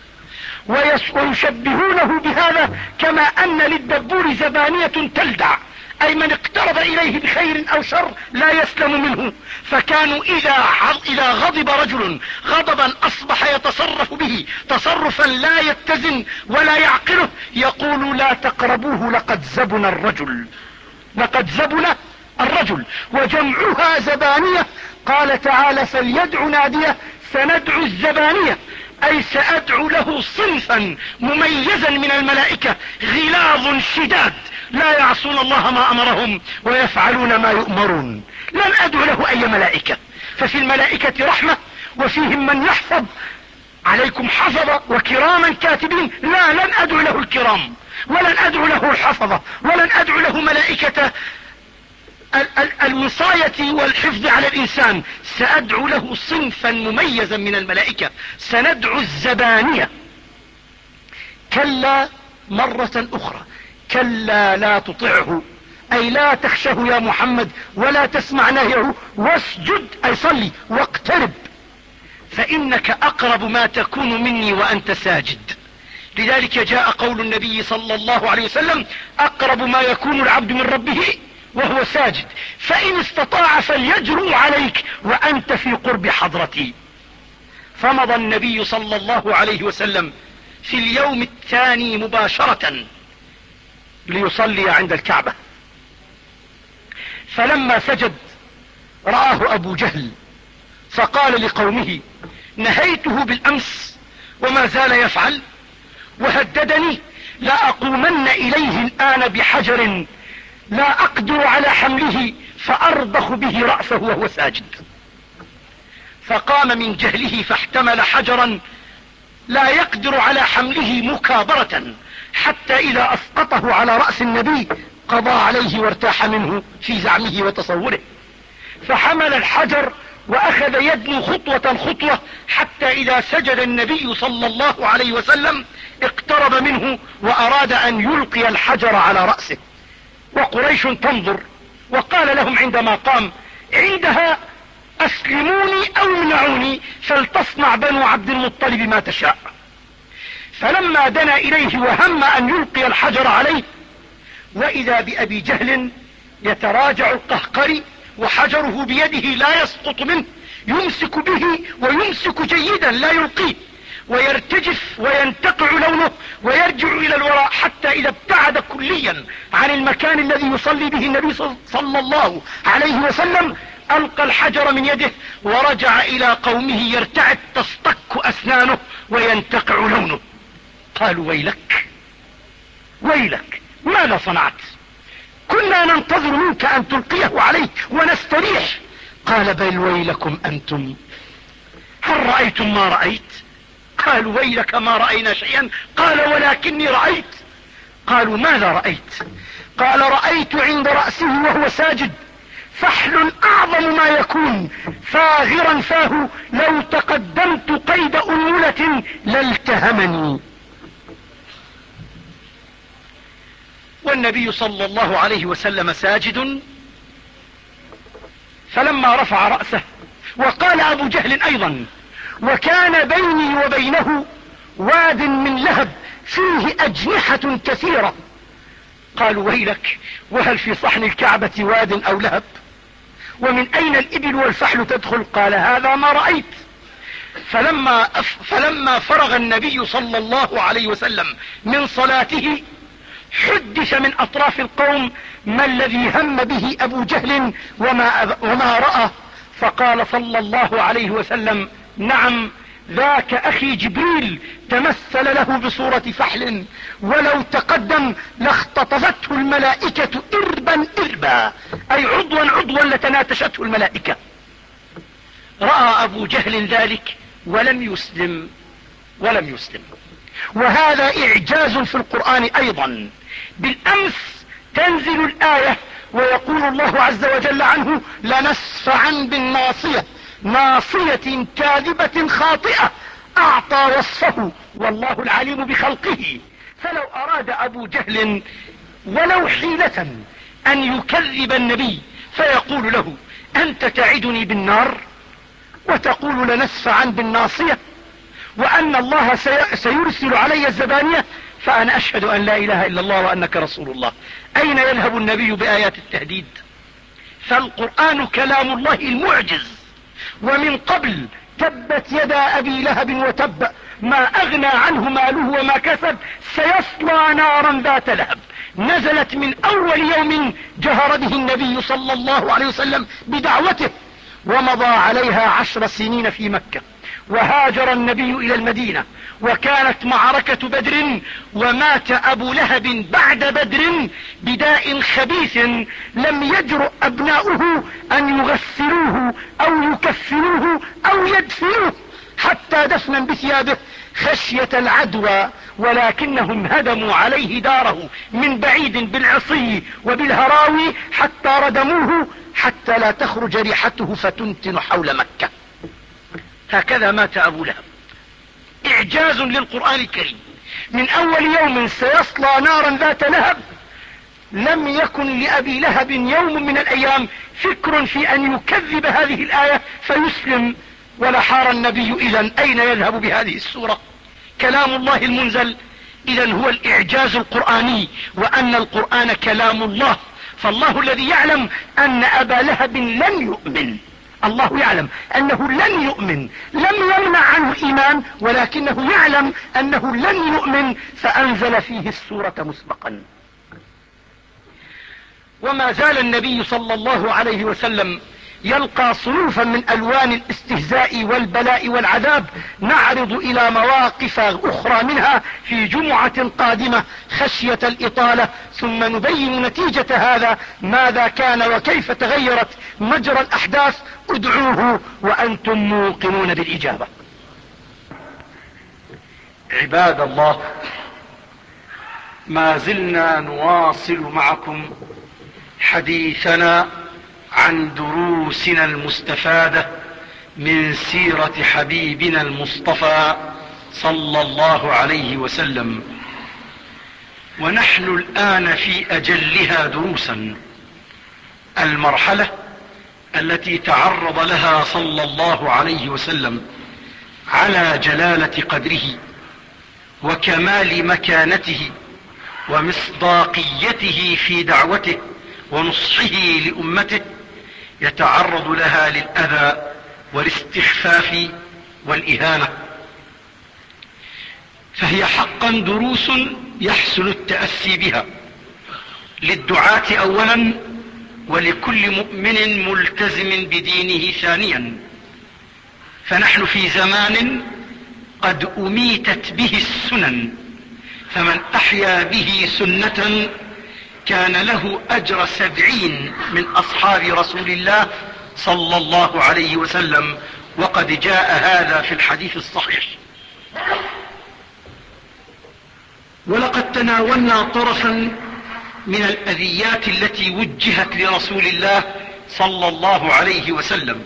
ويشبهونه بهذا كما أن للدبور زبانية تلدع، أي من اقترب إليه بخير أو شر لا يسلم منه. فكانوا إذا إذا غضب رجل غضبا أصبح يتصرف به تصرفا لا يتزن ولا يعقله، يقول لا تقربوه لقد زبن الرجل، لقد زبن الرجل، وجمعها زبانية. قال تعالى فليدع ناديه، سندعو الزبانية، أي سأدعو له صنفا مميزا من الملائكة غلاظ شداد لا يعصون الله ما أمرهم ويفعلون ما يؤمرون. لن أدعو له أي ملائكة، ففي الملائكة رحمة وفيهم من يحفظ، عليكم حفظة وكراما كاتبين. لا، لن أدعو له الكرام، ولن أدعو له الحفظة، ولن أدعو له ملائكة الوصاية والحفظ على الإنسان. سأدعو له صنفا مميزا من الملائكة، سندعو الزبانية. كلا مرة أخرى، كلا لا تطعه، أي لا تخشه يا محمد ولا تسمع نهيه، واسجد أي صلي واقترب، فإنك أقرب ما تكون مني وأنت ساجد. لذلك جاء قول النبي صلى الله عليه وسلم أقرب ما يكون العبد من ربه وهو ساجد، فإن استطاع فليجرؤ عليك وأنت في قرب حضرتي. فمضى النبي صلى الله عليه وسلم في اليوم الثاني مباشرة ليصلي عند الكعبة، فلما سجد رآه أبو جهل فقال لقومه نهيته بالأمس وما زال يفعل، وهددني لا أقومن إليه الآن بحجر لا أقدر على حمله فأرضخ به رأسه وهو ساجد. فقام من جهله فاحتمل حجرا لا يقدر على حمله مكابرة، حتى إذا أسقطه على رأس النبي قضى عليه وارتاح منه في زعمه وتصوره. فحمل الحجر وأخذ يدنو خطوة خطوة، حتى إذا سجد النبي صلى الله عليه وسلم اقترب منه وأراد أن يلقي الحجر على رأسه، وقريش تنظر، وقال لهم عندما قام عندها أسلموني أو امنعوني فلتصنع بنو عبد المطلب ما تشاء. فلما دنا إليه وهم أن يلقي الحجر عليه، وإذا بأبي جهل يتراجع القهقري وحجره بيده لا يسقط منه، يمسك به ويمسك جيدا لا يلقيه، ويرتجف وينتقع لونه ويرجع الى الوراء، حتى اذا ابتعد كليا عن المكان الذي يصلي به النبي صلى الله عليه وسلم القى الحجر من يده ورجع الى قومه يرتعد تصطك اسنانه وينتقع لونه. قالوا ويلك ويلك ماذا صنعت؟ كنا ننتظر منك ان تلقيه عليه ونستريح. قال بل ويلكم انتم، هل رأيتم ما رأيت؟ قالوا ويلك ما رأينا شيئا. قال ولكني رأيت. قالوا ماذا رأيت؟ قال رأيت عند رأسه وهو ساجد فحل اعظم ما يكون فاغرا فاه، لو تقدمت قيد انملة لالتهمني. والنبي صلى الله عليه وسلم ساجد، فلما رفع رأسه، وقال ابو جهل ايضا، وكان بيني وبينه واد من لهب فيه اجنحة كثيرة. قالوا ويلك، وهل في صحن الكعبة واد او لهب؟ ومن اين الابل والفحل تدخل؟ قال هذا ما رأيت. فلما, فلما فرغ النبي صلى الله عليه وسلم من صلاته حدث من اطراف القوم ما الذي هم به ابو جهل وما, وما رأى. فقال صلى الله عليه وسلم نعم ذاك اخي جبريل تمثل له بصورة فحل، ولو تقدم لاختطفته الملائكة اربا اربا، اي عضوا عضوا لتناتشته الملائكة. رأى ابو جهل ذلك ولم يسلم ولم يسلم. وهذا اعجاز في القرآن ايضا. بالامس تنزل الآية ويقول الله عز وجل عنه لنسفعا بالناصية، ناصية كاذبة خاطئة، اعطى وصفه والله العليم بخلقه. فلو اراد ابو جهل ولو حيلة ان يكذب النبي فيقول له انت تعدني بالنار وتقول لنسفعا بالناصية وان الله سيرسل علي الزبانية، فانا اشهد ان لا اله الا الله وانك رسول الله. اين يذهب النبي بايات التهديد؟ فالقرآن كلام الله المعجز. ومن قبل تبت يدا ابي لهب وتب ما اغنى عنه ماله وما كسب سيصلى نارا ذات لهب، نزلت من اول يوم جهر به النبي صلى الله عليه وسلم بدعوته، ومضى عليها عشر سنين في مكة، وهاجر النبي الى المدينة، وكانت معركة بدر، ومات ابو لهب بعد بدر بداء خبيث لم يجرؤ ابناؤه ان يغسلوه او يكفنوه او يدفنوه حتى دفنا بثيابه خشية العدوى، ولكنهم هدموا عليه داره من بعيد بالعصي وبالهراوي حتى ردموه حتى لا تخرج ريحته فتنتن حول مكة. هكذا مات ابو لهب. اعجاز للقرآن الكريم. من اول يوم سيصلى نارا ذات لهب، لم يكن لابي لهب يوم من الايام فكر في ان يكذب هذه الاية فيسلم، ولا حار النبي اذا اين يذهب بهذه السورة؟ كلام الله المنزل اذا هو الاعجاز القرآني، وان القرآن كلام الله. فالله الذي يعلم ان ابا لهب لن يؤمن، الله يعلم انه لن يؤمن، لم يمنع عنه الايمان، ولكنه يعلم انه لن يؤمن فانزل فيه السورة مسبقا. وما زال النبي صلى الله عليه وسلم يلقى صنوفا من الوان الاستهزاء والبلاء والعذاب، نعرض الى مواقف اخرى منها في جمعة قادمة خشية الاطالة، ثم نبين نتيجة هذا ماذا كان وكيف تغيرت مجرى الاحداث. ادعوه وانتم موقنون بالاجابة. عباد الله، ما زلنا نواصل معكم حديثنا عن دروسنا المستفادة من سيرة حبيبنا المصطفى صلى الله عليه وسلم، ونحن الآن في أجلها دروسا. المرحلة التي تعرض لها صلى الله عليه وسلم على جلالة قدره وكمال مكانته ومصداقيته في دعوته ونصحه لأمته، يتعرض لها للأذى والاستخفاف والإهانة، فهي حقا دروس يحسن التأسي بها للدعاة أولا، ولكل مؤمن ملتزم بدينه ثانيا. فنحن في زمان قد أميتت به السنن، فمن أحيا به سنة كان له أجر سبعين من أصحاب رسول الله صلى الله عليه وسلم، وقد جاء هذا في الحديث الصحيح. ولقد تناولنا طرفا من الأذيات التي وجهت لرسول الله صلى الله عليه وسلم،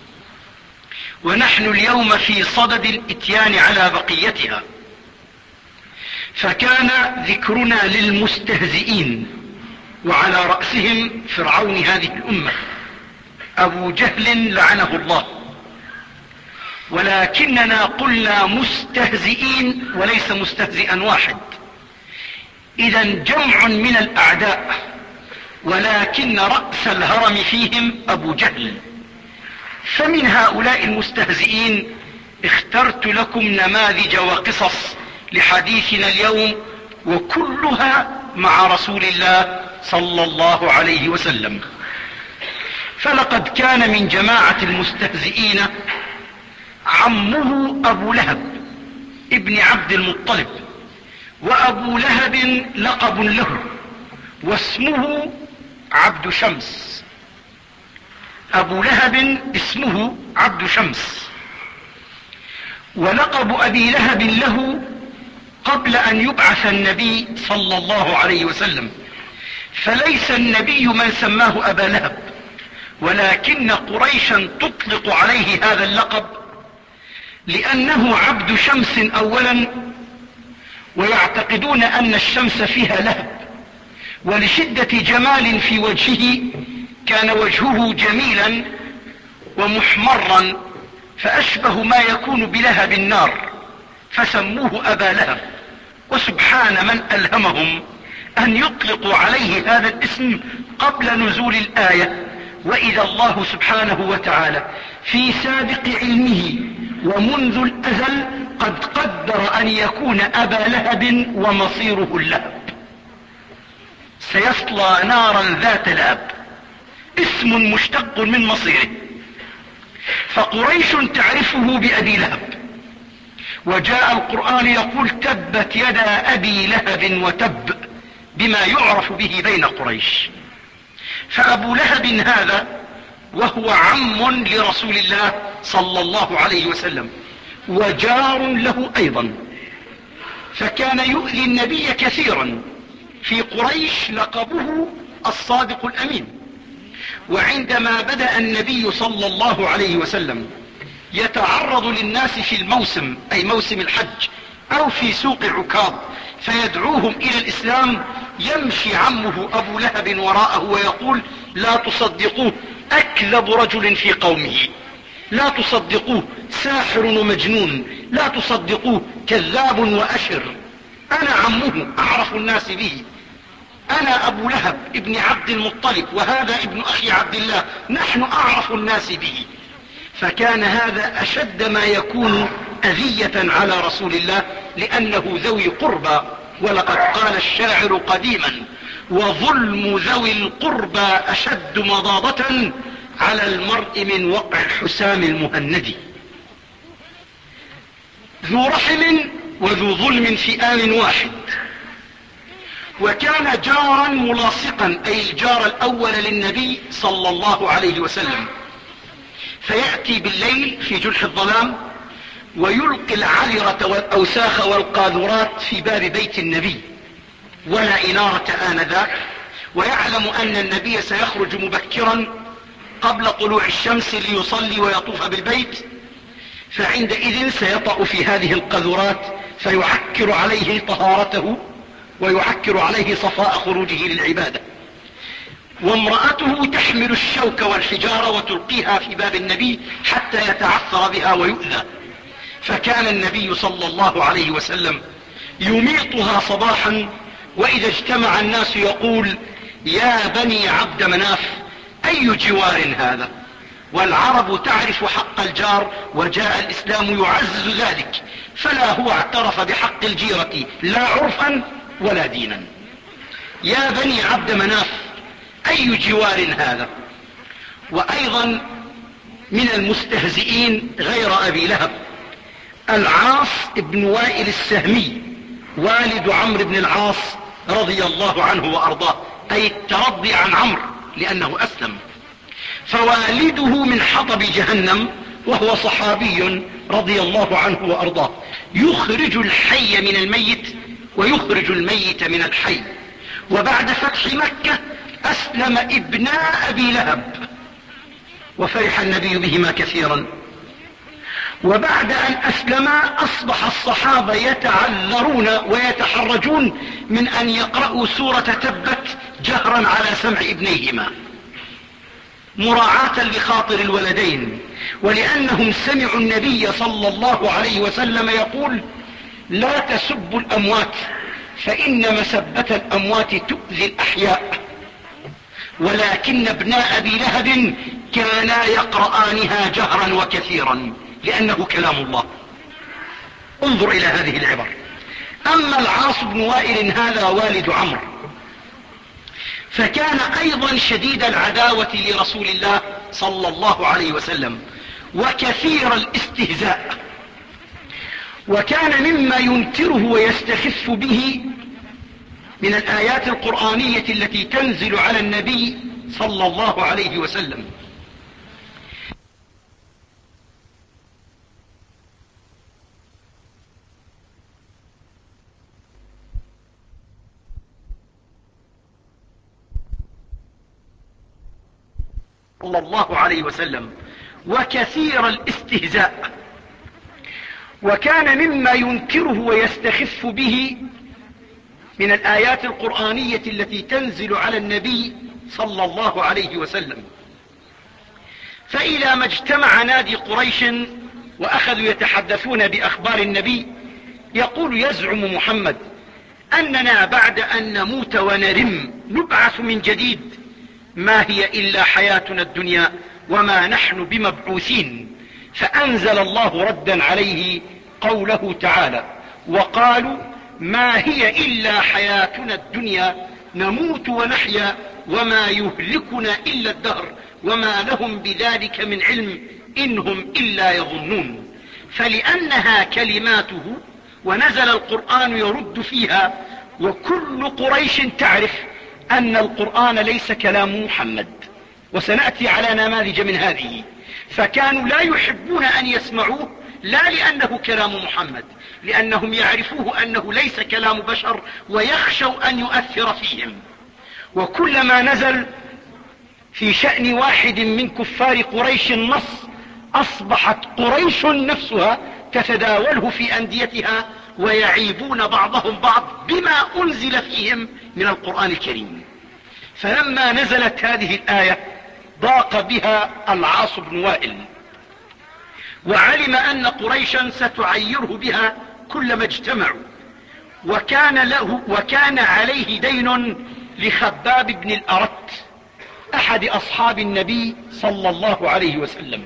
ونحن اليوم في صدد الاتيان على بقيتها. فكان ذكرنا للمستهزئين، وعلى رأسهم فرعون هذه الأمة أبو جهل لعنه الله، ولكننا قلنا مستهزئين وليس مستهزئا واحد، إذا جمع من الأعداء، ولكن رأس الهرم فيهم أبو جهل. فمن هؤلاء المستهزئين اخترت لكم نماذج وقصص لحديثنا اليوم، وكلها مع رسول الله صلى الله عليه وسلم. فلقد كان من جماعة المستهزئين عمه أبو لهب ابن عبد المطلب، وأبو لهب لقب له واسمه عبد شمس. أبو لهب اسمه عبد شمس، ولقب أبي لهب له قبل أن يبعث النبي صلى الله عليه وسلم، فليس النبي من سماه أبا لهب، ولكن قريشا تطلق عليه هذا اللقب لأنه عبد شمس أولا، ويعتقدون أن الشمس فيها لهب، ولشدة جمال في وجهه كان وجهه جميلا ومحمرا فأشبه ما يكون بلهب النار، فسموه أبا لهب. وسبحان من ألهمهم أن يطلقوا عليه هذا الاسم قبل نزول الآية، وإذا الله سبحانه وتعالى في سابق علمه ومنذ الأزل قد قدر أن يكون أبا لهب ومصيره اللهب، سيصلى نارا ذات لهب، اسم مشتق من مصيره. فقريش تعرفه بأبي لهب، وجاء القرآن يقول تبت يدا أبي لهب وتب، بما يعرف به بين قريش. فأبو لهب هذا وهو عم لرسول الله صلى الله عليه وسلم، وجار له أيضا، فكان يؤذي النبي كثيرا. في قريش لقبه الصادق الأمين. وعندما بدأ النبي صلى الله عليه وسلم يتعرض للناس في الموسم، أي موسم الحج، أو في سوق عكاظ، فيدعوهم إلى الإسلام، يمشي عمه أبو لهب وراءه ويقول لا تصدقوه، أكذب رجل في قومه، لا تصدقوه، ساحر ومجنون، لا تصدقوه، كذاب وأشر، أنا عمه أعرف الناس به، أنا أبو لهب ابن عبد المطلب، وهذا ابن أخي عبد الله، نحن أعرف الناس به. فكان هذا أشد ما يكون أذية على رسول الله، لأنه ذوي قربى. ولقد قال الشاعر قديما وظلم ذوي القربى أشد مضاضة على المرء من وقع الحسام المهند. ذو رحم وذو ظلم في آن واحد. وكان جارا ملاصقا، أي الجار الأول للنبي صلى الله عليه وسلم، فيأتي بالليل في جلح الظلام ويلقي العذرة والأوساخ والقاذورات في باب بيت النبي، ولا إنارة آنذاك، ويعلم أن النبي سيخرج مبكرا قبل طلوع الشمس ليصلي ويطوف بالبيت، فعندئذ سيطأ في هذه القاذورات فيعكر عليه طهارته ويعكر عليه صفاء خروجه للعبادة. وامرأته تحمل الشوك والحجارة وتلقيها في باب النبي حتى يتعثر بها ويؤذى. فكان النبي صلى الله عليه وسلم يميطها صباحا، وإذا اجتمع الناس يقول يا بني عبد مناف أي جوار هذا، والعرب تعرف حق الجار، وجاء الإسلام يعزز ذلك، فلا هو اعترف بحق الجيرة لا عرفا ولا دينا. يا بني عبد مناف أي جوار هذا؟ وأيضا من المستهزئين غير أبي لهب العاص بن وائل السهمي والد عمرو بن العاص رضي الله عنه وأرضاه، أي الترضي عن عمرو لأنه أسلم. فوالده من حطب جهنم وهو صحابي رضي الله عنه وأرضاه، يخرج الحي من الميت ويخرج الميت من الحي. وبعد فتح مكة أسلم ابناء أبي لهب وفرح النبي بهما كثيرا. وبعد أن أسلما أصبح الصحابة يتعذرون ويتحرجون من أن يقرأوا سورة تبت جهرا على سمع ابنيهما مراعاة لخاطر الولدين، ولأنهم سمعوا النبي صلى الله عليه وسلم يقول: لا تسبوا الأموات فإن مسبة الأموات تؤذي الأحياء. ولكن ابناء أبي لهب كانا يقرآنها جهرا وكثيرا لأنه كلام الله. انظر إلى هذه العبر. أما العاص بن وائل هذا والد عمرو، فكان أيضا شديد العداوة لرسول الله صلى الله عليه وسلم وكثير الاستهزاء، وكان مما ينكره ويستخف به من الآيات القرآنية التي تنزل على النبي صلى الله عليه وسلم. صلى الله عليه وسلم وكثير الاستهزاء، وكان مما ينكره ويستخف به من الآيات القرآنية التي تنزل على النبي صلى الله عليه وسلم. فإذا ما اجتمع نادي قريش وأخذوا يتحدثون بأخبار النبي، يقول يزعم محمد أننا بعد أن نموت ونرم نبعث من جديد، ما هي إلا حياتنا الدنيا وما نحن بمبعوثين. فأنزل الله ردا عليه قوله تعالى: وقالوا ما هي إلا حياتنا الدنيا نموت ونحيا وما يهلكنا إلا الدهر وما لهم بذلك من علم إنهم إلا يظنون. فلأنها كلماته ونزل القرآن يرد فيها، وكل قريش تعرف أن القرآن ليس كلام محمد، وسنأتي على نماذج من هذه. فكانوا لا يحبون أن يسمعوه، لا لأنه كلام محمد، لأنهم يعرفوه أنه ليس كلام بشر ويخشوا أن يؤثر فيهم. وكلما نزل في شأن واحد من كفار قريش النص أصبحت قريش نفسها تتداوله في أنديتها ويعيبون بعضهم بعض بما أنزل فيهم من القرآن الكريم. فلما نزلت هذه الآية ضاق بها العاص بن وائل، وعلم أن قريشا ستعيره بها كلما اجتمعوا، وكان, له وكان عليه دين لخباب بن الأرت أحد أصحاب النبي صلى الله عليه وسلم،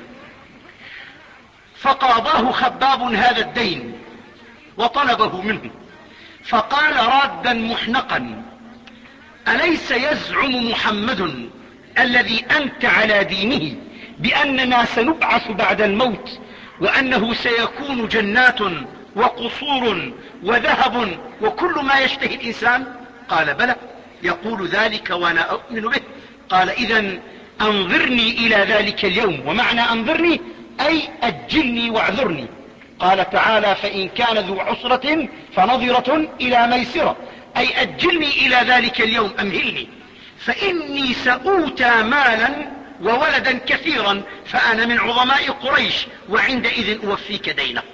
فقاضاه خباب هذا الدين وطلبه منه، فقال رادا محنقا: أليس يزعم محمد الذي أنت على دينه بأننا سنبعث بعد الموت، وأنه سيكون جنات وقصور وذهب وكل ما يشتهي الإنسان؟ قال: بلى، يقول ذلك وأنا أؤمن به. قال: إذن أنظرني إلى ذلك اليوم. ومعنى أنظرني أي أجلني واعذرني. قال تعالى: فإن كان ذو عسرة فنظرة إلى ميسرة، أي أجلني إلى ذلك اليوم، أمهلني، فإني سأوتى مالا وولدا كثيرا، فأنا من عظماء قريش، وعندئذ أوفيك دينك.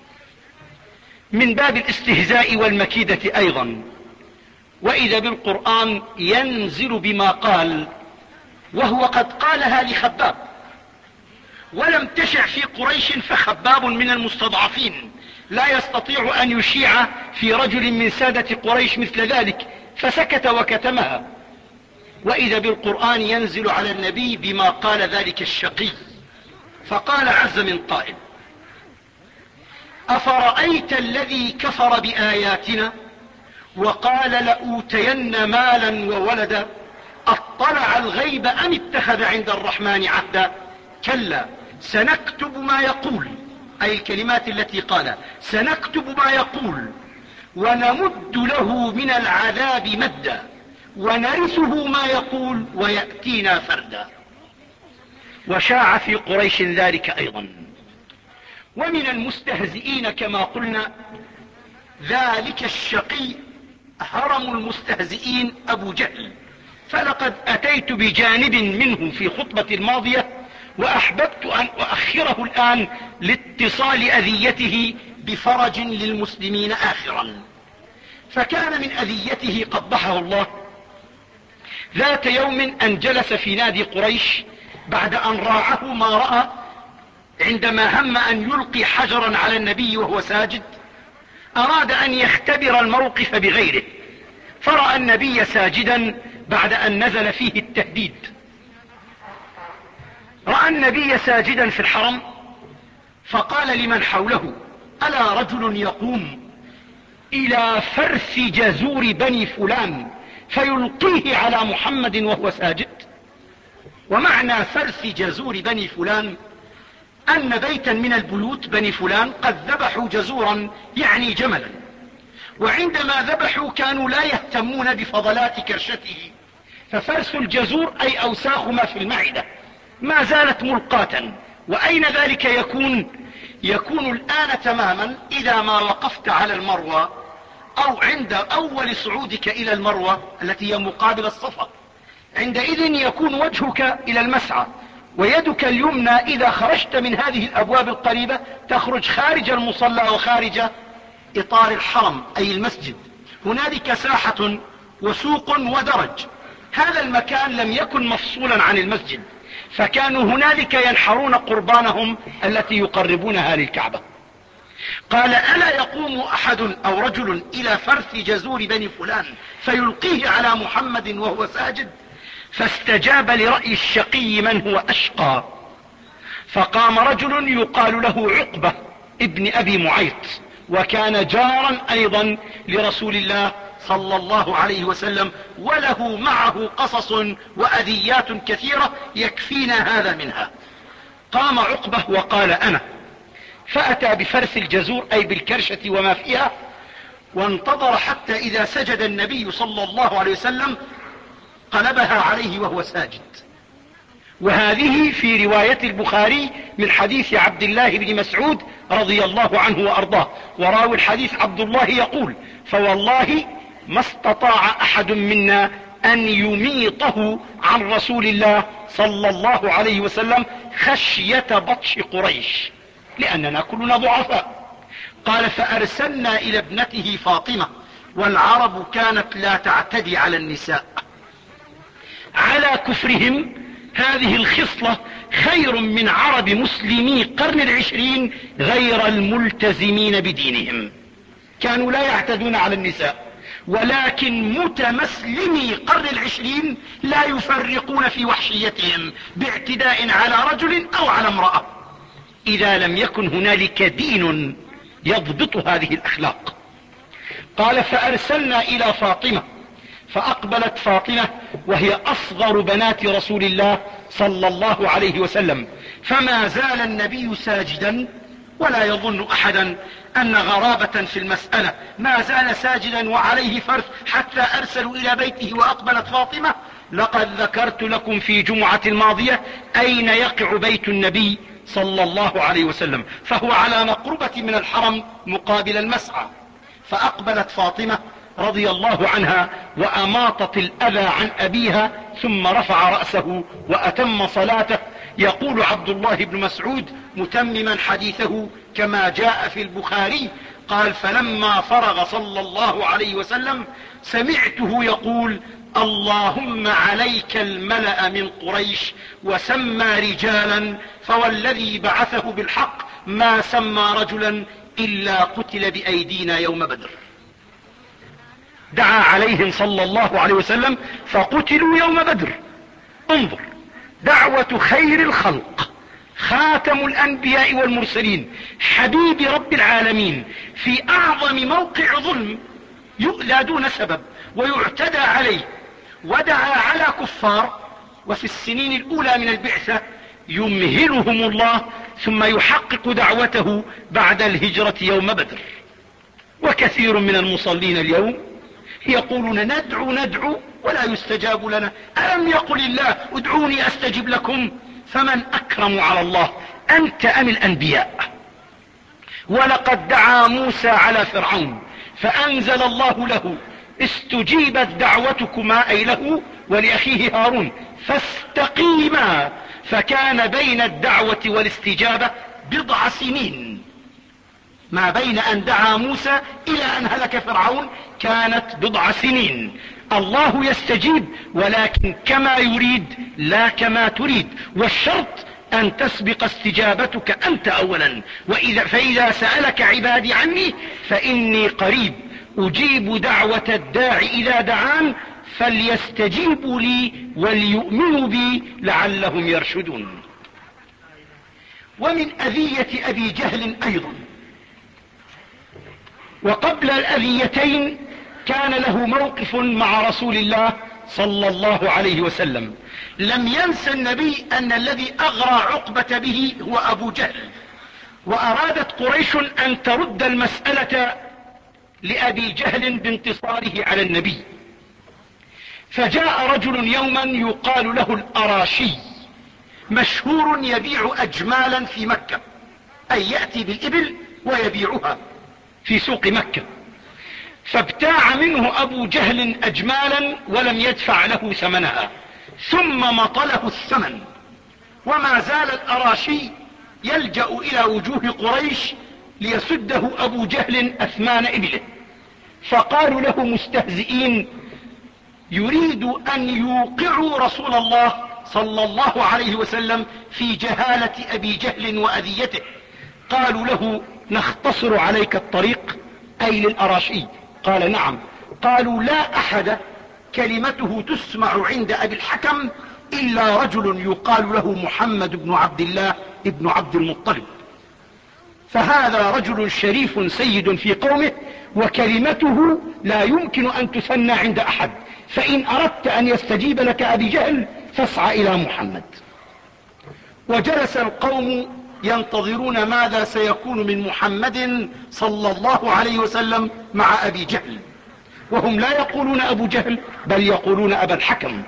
من باب الاستهزاء والمكيدة أيضا. وإذا بالقرآن ينزل بما قال، وهو قد قالها لخباب، ولم تشع في قريش، فخباب من المستضعفين لا يستطيع أن يشيع في رجل من سادة قريش مثل ذلك، فسكت وكتمها. وإذا بالقرآن ينزل على النبي بما قال ذلك الشقي فقال عز من قائل: أفرأيت الذي كفر بآياتنا وقال لأوتين مالا وولدا أطلع الغيب أم اتخذ عند الرحمن عهدا كلا سنكتب ما يقول، أي الكلمات التي قالها، سنكتب ما يقول ونمد له من العذاب مدا ونرثه ما يقول ويأتينا فردا. وشاع في قريش ذلك أيضا. ومن المستهزئين كما قلنا ذلك الشقي هرم المستهزئين أبو جهل، فلقد أتيت بجانب منه في خطبة الماضية وأحببت أن أؤخره الآن لاتصال أذيته بفرج للمسلمين آخرا. فكان من أذيته قبحه الله ذات يوم أن جلس في نادي قريش بعد أن راعه ما رأى عندما هم أن يلقي حجرا على النبي وهو ساجد. أراد أن يختبر الموقف بغيره، فرأى النبي ساجدا بعد أن نزل فيه التهديد. رأى النبي ساجدا في الحرم فقال لمن حوله: ألا رجل يقوم إلى فرث جزور بني فلان فيلقيه على محمد وهو ساجد؟ ومعنى فرث جزور بني فلان أن بيتا من البيوت بني فلان قد ذبحوا جزورا يعني جملا، وعندما ذبحوا كانوا لا يهتمون بفضلات كرشته، ففرث الجزور أي أوساخ ما في المعدة ما زالت ملقاة. وأين ذلك يكون؟ يكون الآن تماما إذا ما وقفت على المروة أو عند أول صعودك إلى المروة التي هي مقابل الصفا، عندئذ يكون وجهك إلى المسعى ويدك اليمنى إذا خرجت من هذه الأبواب القريبة تخرج خارج المصلى وخارج إطار الحرم أي المسجد. هنالك ساحة وسوق ودرج. هذا المكان لم يكن مفصولا عن المسجد، فكانوا هنالك ينحرون قربانهم التي يقربونها للكعبة. قال: ألا يقوم أحد أو رجل إلى فرث جزور بني فلان فيلقيه على محمد وهو ساجد؟ فاستجاب لرأي الشقي من هو أشقى، فقام رجل يقال له عقبة ابن أبي معيط، وكان جارا أيضا لرسول الله صلى الله عليه وسلم، وله معه قصص وأذيات كثيرة يكفينا هذا منها. قام عقبة وقال: أنا. فأتى بفرث الجزور أي بالكرشة وما فيها، وانتظر حتى إذا سجد النبي صلى الله عليه وسلم قلبها عليه وهو ساجد. وهذه في رواية البخاري من حديث عبد الله بن مسعود رضي الله عنه وأرضاه، وراوي الحديث عبد الله يقول: فوالله ما استطاع أحد منا أن يميطه عن رسول الله صلى الله عليه وسلم خشية بطش قريش، لأننا كلنا ضعفاء. قال: فأرسلنا إلى ابنته فاطمة، والعرب كانت لا تعتدي على النساء. على كفرهم هذه الخصلة خير من عرب مسلمي قرن العشرين غير الملتزمين بدينهم. كانوا لا يعتدون على النساء، ولكن متمسلمي قرن العشرين لا يفرقون في وحشيتهم باعتداء على رجل أو على امرأة إذا لم يكن هنالك دين يضبط هذه الأخلاق. قال: فأرسلنا إلى فاطمة، فأقبلت فاطمة وهي أصغر بنات رسول الله صلى الله عليه وسلم، فما زال النبي ساجدا، ولا يظن أحدا أن غرابة في المسألة، ما زال ساجدا وعليه فرث حتى أرسلوا إلى بيته وأقبلت فاطمة. لقد ذكرت لكم في جمعة الماضية أين يقع بيت النبي صلى الله عليه وسلم، فهو على مقربة من الحرم مقابل المسعى. فأقبلت فاطمة رضي الله عنها وأماطت الأذى عن أبيها، ثم رفع رأسه وأتم صلاته. يقول عبد الله بن مسعود متمما حديثه كما جاء في البخاري قال: فلما فرغ صلى الله عليه وسلم سمعته يقول: اللهم عليك الملأ من قريش، وسمى رجالا، فوالذي بعثه بالحق ما سمى رجلا إلا قتل بأيدينا يوم بدر. دعا عليهم صلى الله عليه وسلم فقتلوا يوم بدر. انظر، دعوة خير الخلق خاتم الأنبياء والمرسلين، حبيب رب العالمين، في أعظم موقع ظلم يؤلى دون سبب ويعتدى عليه، ودعا على كفار، وفي السنين الأولى من البعثة يمهلهم الله ثم يحقق دعوته بعد الهجرة يوم بدر. وكثير من المصلين اليوم يقولون ندعو ندعو ولا يستجاب لنا، ألم يقل الله ادعوني أستجب لكم؟ فمن أكرم على الله، أنت أم الأنبياء؟ ولقد دعا موسى على فرعون فأنزل الله له استجيبت دعوتكما، أي له ولأخيه هارون، فاستقيما، فكان بين الدعوة والاستجابة بضع سنين، ما بين أن دعا موسى إلى أن هلك فرعون كانت بضع سنين. الله يستجيب ولكن كما يريد لا كما تريد، والشرط أن تسبق استجابتك أنت أولا. وإذا فإذا سألك عبادي عني فإني قريب أجيب دعوة الداع إذا دعان فليستجيبوا لي وليؤمنوا بي لعلهم يرشدون. ومن أذية أبي جهل أيضا، وقبل الأذيتين كان له موقف مع رسول الله صلى الله عليه وسلم. لم ينس النبي أن الذي أغرى عقبة به هو أبو جهل، وأرادت قريش أن ترد المسألة لأبي جهل بانتصاره على النبي. فجاء رجل يوما يقال له الأراشي، مشهور يبيع أجمالا في مكة، أي يأتي بالإبل ويبيعها في سوق مكة. فابتاع منه أبو جهل أجمالا ولم يدفع له ثمنها، ثم مطله الثمن، وما زال الأراشي يلجأ إلى وجوه قريش ليسده أبو جهل أثمان إبله. فقالوا له مستهزئين يريد أن يوقعوا رسول الله صلى الله عليه وسلم في جهالة أبي جهل وأذيته. قالوا له نختصر عليك الطريق، أي للأراشي. قال نعم. قالوا لا أحد كلمته تسمع عند أبي الحكم إلا رجل يقال له محمد بن عبد الله ابن عبد المطلب، فهذا رجل شريف سيد في قومه، وكلمته لا يمكن أن تثنى عند أحد، فإن أردت أن يستجيب لك أبي جهل فاسعى إلى محمد. وجلس القوم ينتظرون ماذا سيكون من محمد صلى الله عليه وسلم مع أبي جهل، وهم لا يقولون أبو جهل بل يقولون أبا الحكم.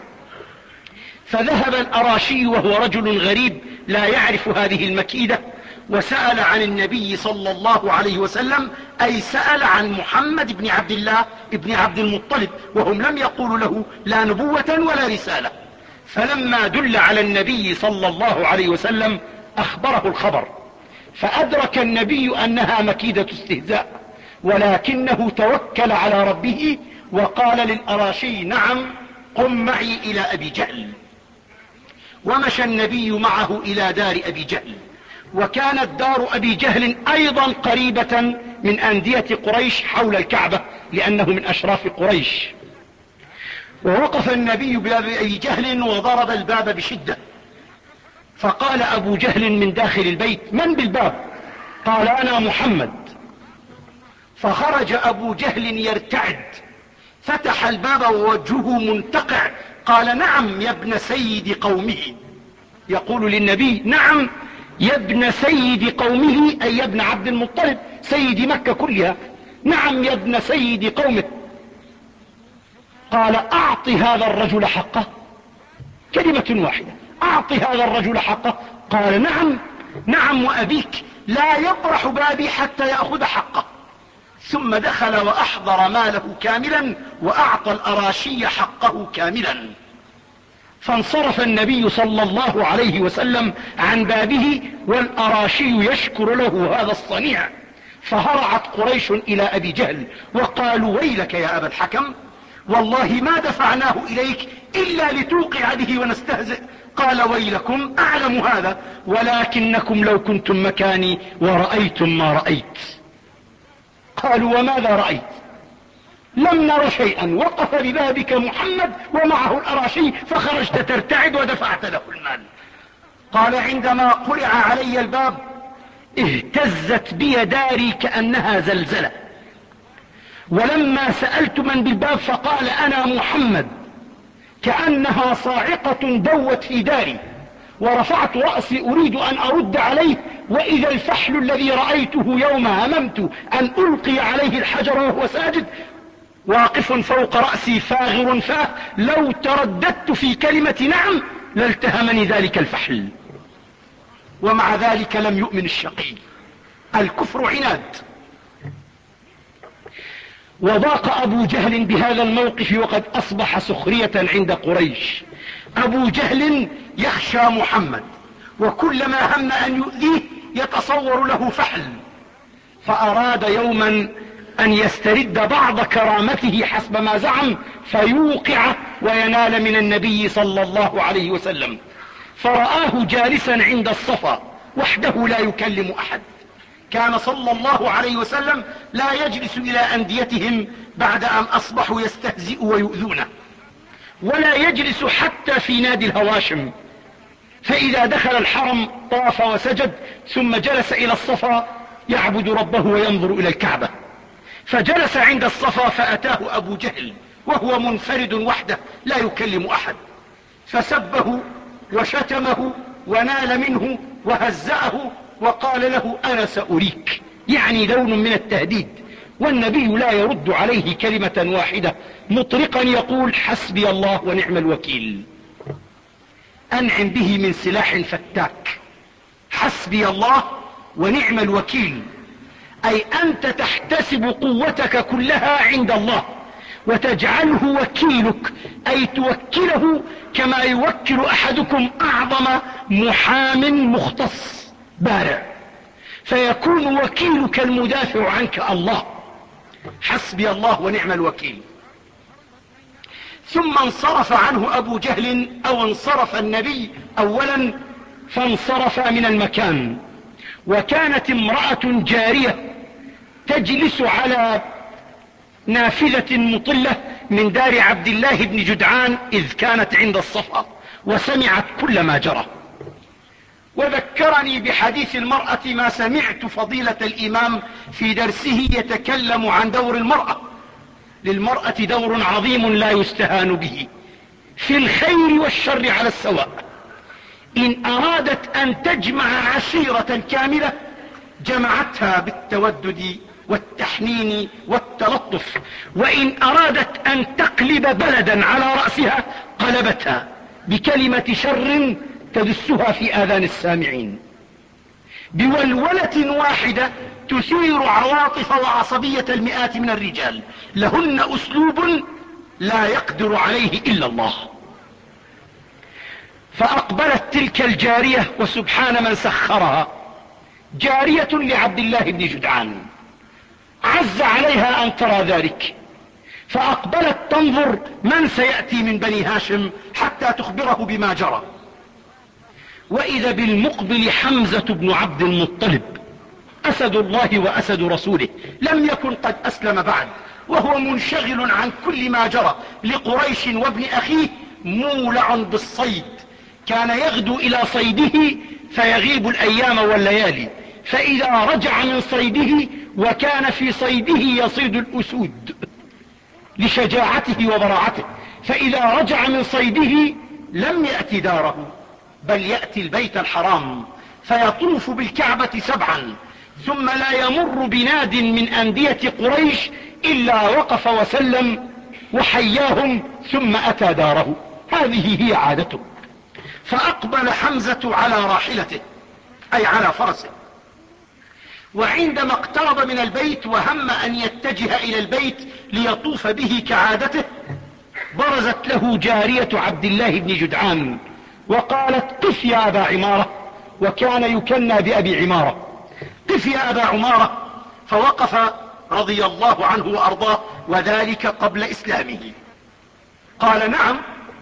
فذهب الأراشي وهو رجل غريب لا يعرف هذه المكيدة، وسأل عن النبي صلى الله عليه وسلم، أي سأل عن محمد بن عبد الله بن عبد المطلب، وهم لم يقولوا له لا نبوة ولا رسالة. فلما دل على النبي صلى الله عليه وسلم أخبره الخبر، فأدرك النبي أنها مكيدة استهزاء، ولكنه توكل على ربه وقال للأراشي نعم قم معي إلى أبي جهل. ومشى النبي معه إلى دار أبي جهل، وكانت دار أبي جهل أيضا قريبة من أندية قريش حول الكعبة لأنه من أشراف قريش. ووقف النبي بباب أبي جهل وضرب الباب بشدة، فقال أبو جهل من داخل البيت من بالباب؟ قال أنا محمد. فخرج أبو جهل يرتعد، فتح الباب ووجهه منتقع، قال نعم يا ابن سيد قومه، يقول للنبي نعم يا ابن سيد قومه، أي يا ابن عبد المطلب سيد مكة كلها، نعم يا ابن سيد قومه. قال أعط هذا الرجل حقه، كلمة واحدة، أعط هذا الرجل حقه. قال نعم نعم وأبيك، لا يطرح بابي حتى يأخذ حقه. ثم دخل وأحضر ماله كاملا وأعطى الأراشي حقه كاملا. فانصرف النبي صلى الله عليه وسلم عن بابه والأراشي يشكر له هذا الصنيع. فهرعت قريش إلى أبي جهل وقالوا ويلك يا أبا الحكم، والله ما دفعناه إليك إلا لتوقع به ونستهزئ. قال ويلكم أعلم هذا، ولكنكم لو كنتم مكاني ورأيتم ما رأيت. قالوا وماذا رأيت؟ لم نر شيئا، وقف ببابك محمد ومعه الأراشي، فخرجت ترتعد ودفعت له المال. قال عندما قرع علي الباب اهتزت بي داري كأنها زلزلة، ولما سألت من بالباب فقال أنا محمد كأنها صاعقة دوت في داري، ورفعت رأسي أريد أن أرد عليه، وإذا الفحل الذي رأيته يوم هممت أن ألقي عليه الحجر وهو ساجد واقف فوق رأسي فاغر فاه، لو ترددت في كلمة نعم لالتهمني ذلك الفحل. ومع ذلك لم يؤمن الشقي، الكفر عناد. وضاق أبو جهل بهذا الموقف وقد أصبح سخرية عند قريش. أبو جهل يخشى محمد، وكلما هم أن يؤذيه يتصور له فحل، فأراد يوما أن يسترد بعض كرامته حسب ما زعم فيوقع وينال من النبي صلى الله عليه وسلم، فرآه جالسا عند الصفا وحده لا يكلم أحد. كان صلى الله عليه وسلم لا يجلس إلى أنديتهم بعد أن أصبحوا يستهزئ ويؤذونه، ولا يجلس حتى في نادي الهواشم، فإذا دخل الحرم طاف وسجد ثم جلس إلى الصفا يعبد ربه وينظر إلى الكعبة. فجلس عند الصفا فأتاه أبو جهل وهو منفرد وحده لا يكلم أحد، فسبه وشتمه ونال منه وهزأه وقال له أنا سأريك، يعني لون من التهديد، والنبي لا يرد عليه كلمة واحدة، مطرقا يقول حسبي الله ونعم الوكيل. أنعم به من سلاح فتاك، حسبي الله ونعم الوكيل، أي أنت تحتسب قوتك كلها عند الله وتجعله وكيلك، أي توكله كما يوكل أحدكم أعظم محام مختص بارع، فيكون وكيلك المدافع عنك الله. حسبي الله ونعم الوكيل. ثم انصرف عنه أبو جهل، أو انصرف النبي أولا فانصرف من المكان. وكانت امرأة جارية تجلس على نافذة مطلة من دار عبد الله بن جدعان إذ كانت عند الصفا، وسمعت كل ما جرى. وذكرني بحديث المرأة ما سمعت فضيلة الإمام في درسه يتكلم عن دور المرأة. للمرأة دور عظيم لا يستهان به في الخير والشر على السواء. إن أرادت أن تجمع عشيرة كاملة جمعتها بالتودد والتحنين والتلطف، وإن أرادت أن تقلب بلدا على رأسها قلبتها بكلمة شر تدسها في آذان السامعين. بولولة واحدة تثير عواطف وعصبية المئات من الرجال، لهن أسلوب لا يقدر عليه إلا الله. فأقبلت تلك الجارية، وسبحان من سخرها، جارية لعبد الله بن جدعان، عز عليها أن ترى ذلك، فأقبلت تنظر من سيأتي من بني هاشم حتى تخبره بما جرى. وإذا بالمقبل حمزة بن عبد المطلب أسد الله وأسد رسوله، لم يكن قد أسلم بعد، وهو منشغل عن كل ما جرى لقريش وابن أخيه، مولع بالصيد. كان يغدو إلى صيده فيغيب الأيام والليالي، فإذا رجع من صيده وكان في صيده يصيد الأسود لشجاعته وبراعته، فإذا رجع من صيده لم يأتي داره بل يأتي البيت الحرام فيطوف بالكعبة سبعا، ثم لا يمر بناد من أندية قريش إلا وقف وسلم وحياهم ثم أتى داره. هذه هي عادته. فأقبل حمزة على راحلته أي على فرسه، وعندما اقترب من البيت وهم أن يتجه إلى البيت ليطوف به كعادته، برزت له جارية عبد الله بن جدعان وقالت قف يا أبا عمارة، وكان يكنى بأبي عمارة، قف يا أبا عمارة. فوقف رضي الله عنه وأرضاه، وذلك قبل إسلامه. قال نعم.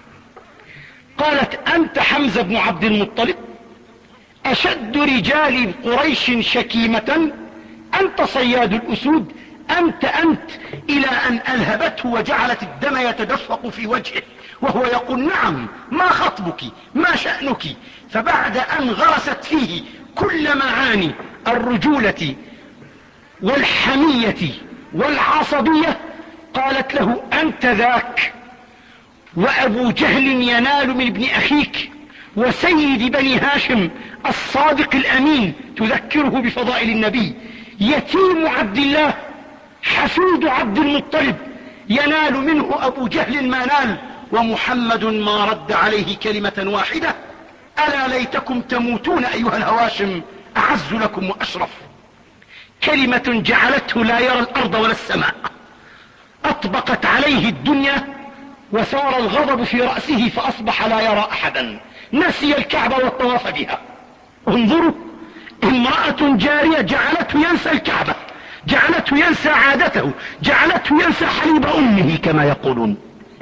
قالت أنت حمزة بن عبد المطلب، أشد رجال قريش شكيمة، أنت صياد الأسود، أنت أنت إلى أن ألهبته وجعلت الدم يتدفق في وجهه وهو يقول نعم ما خطبك ما شأنك. فبعد أن غرست فيه كل معاني الرجولة والحمية والعصبية قالت له أنت ذاك، وأبو جهل ينال من ابن أخيك وسيد بني هاشم الصادق الأمين، تذكره بفضائل النبي، يتيم عبد الله حفيد عبد المطلب، ينال منه أبو جهل ما نال، ومحمد ما رد عليه كلمة واحدة: ألا ليتكم تموتون أيها الهواشم، أعز لكم وأشرف. كلمة جعلته لا يرى الأرض ولا السماء، أطبقت عليه الدنيا وثار الغضب في رأسه فأصبح لا يرى أحدا، نسي الكعبة والطواف بها. انظروا، امرأة جارية جعلته ينسى الكعبة، جعلته ينسى عادته، جعلته ينسى حليب أمه كما يقولون.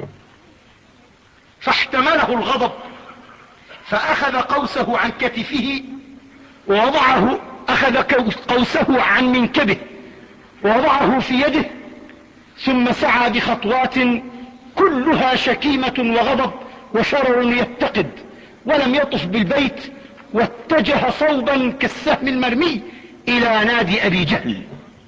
فاحتمله الغضب فأخذ قوسه عن كتفه ووضعه، أخذ قوسه عن منكبه ووضعه في يده، ثم سعى بخطوات كلها شكيمة وغضب وشرر يتقد، ولم يطف بالبيت، واتجه صوبا كالسهم المرمي إلى نادي أبي جهل،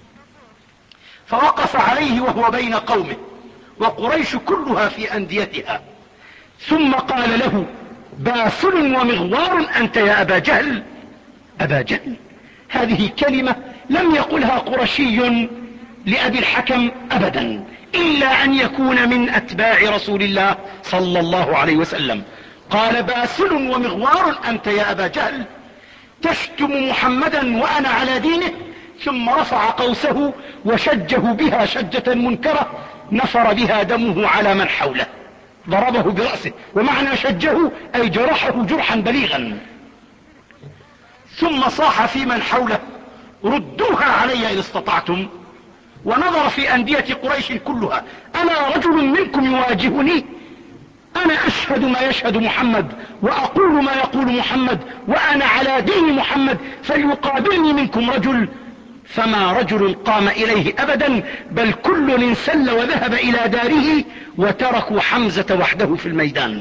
فوقف عليه وهو بين قومه وقريش كلها في أنديتها، ثم قال له: باسل ومغوار أنت يا أبا جهل. أبا جهل، هذه كلمة لم يقلها قرشي لأبي الحكم أبدا، إلا أن يكون من أتباع رسول الله صلى الله عليه وسلم. قال: باسل ومغوار أنت يا أبا جهل، تشتم محمدا وأنا على دينه. ثم رفع قوسه وشجه بها شجة منكرة نفر بها دمه على من حوله، ضربه برأسه، ومعنى شجه أي جرحه جرحا بليغا. ثم صاح في من حوله: ردوها علي إن استطعتم. ونظر في أندية قريش كلها: أنا رجل منكم يواجهني، أنا أشهد ما يشهد محمد وأقول ما يقول محمد وأنا على دين محمد، فليقابلني منكم رجل. فما رجل قام إليه أبدا، بل كل انسل وذهب إلى داره وتركوا حمزة وحده في الميدان.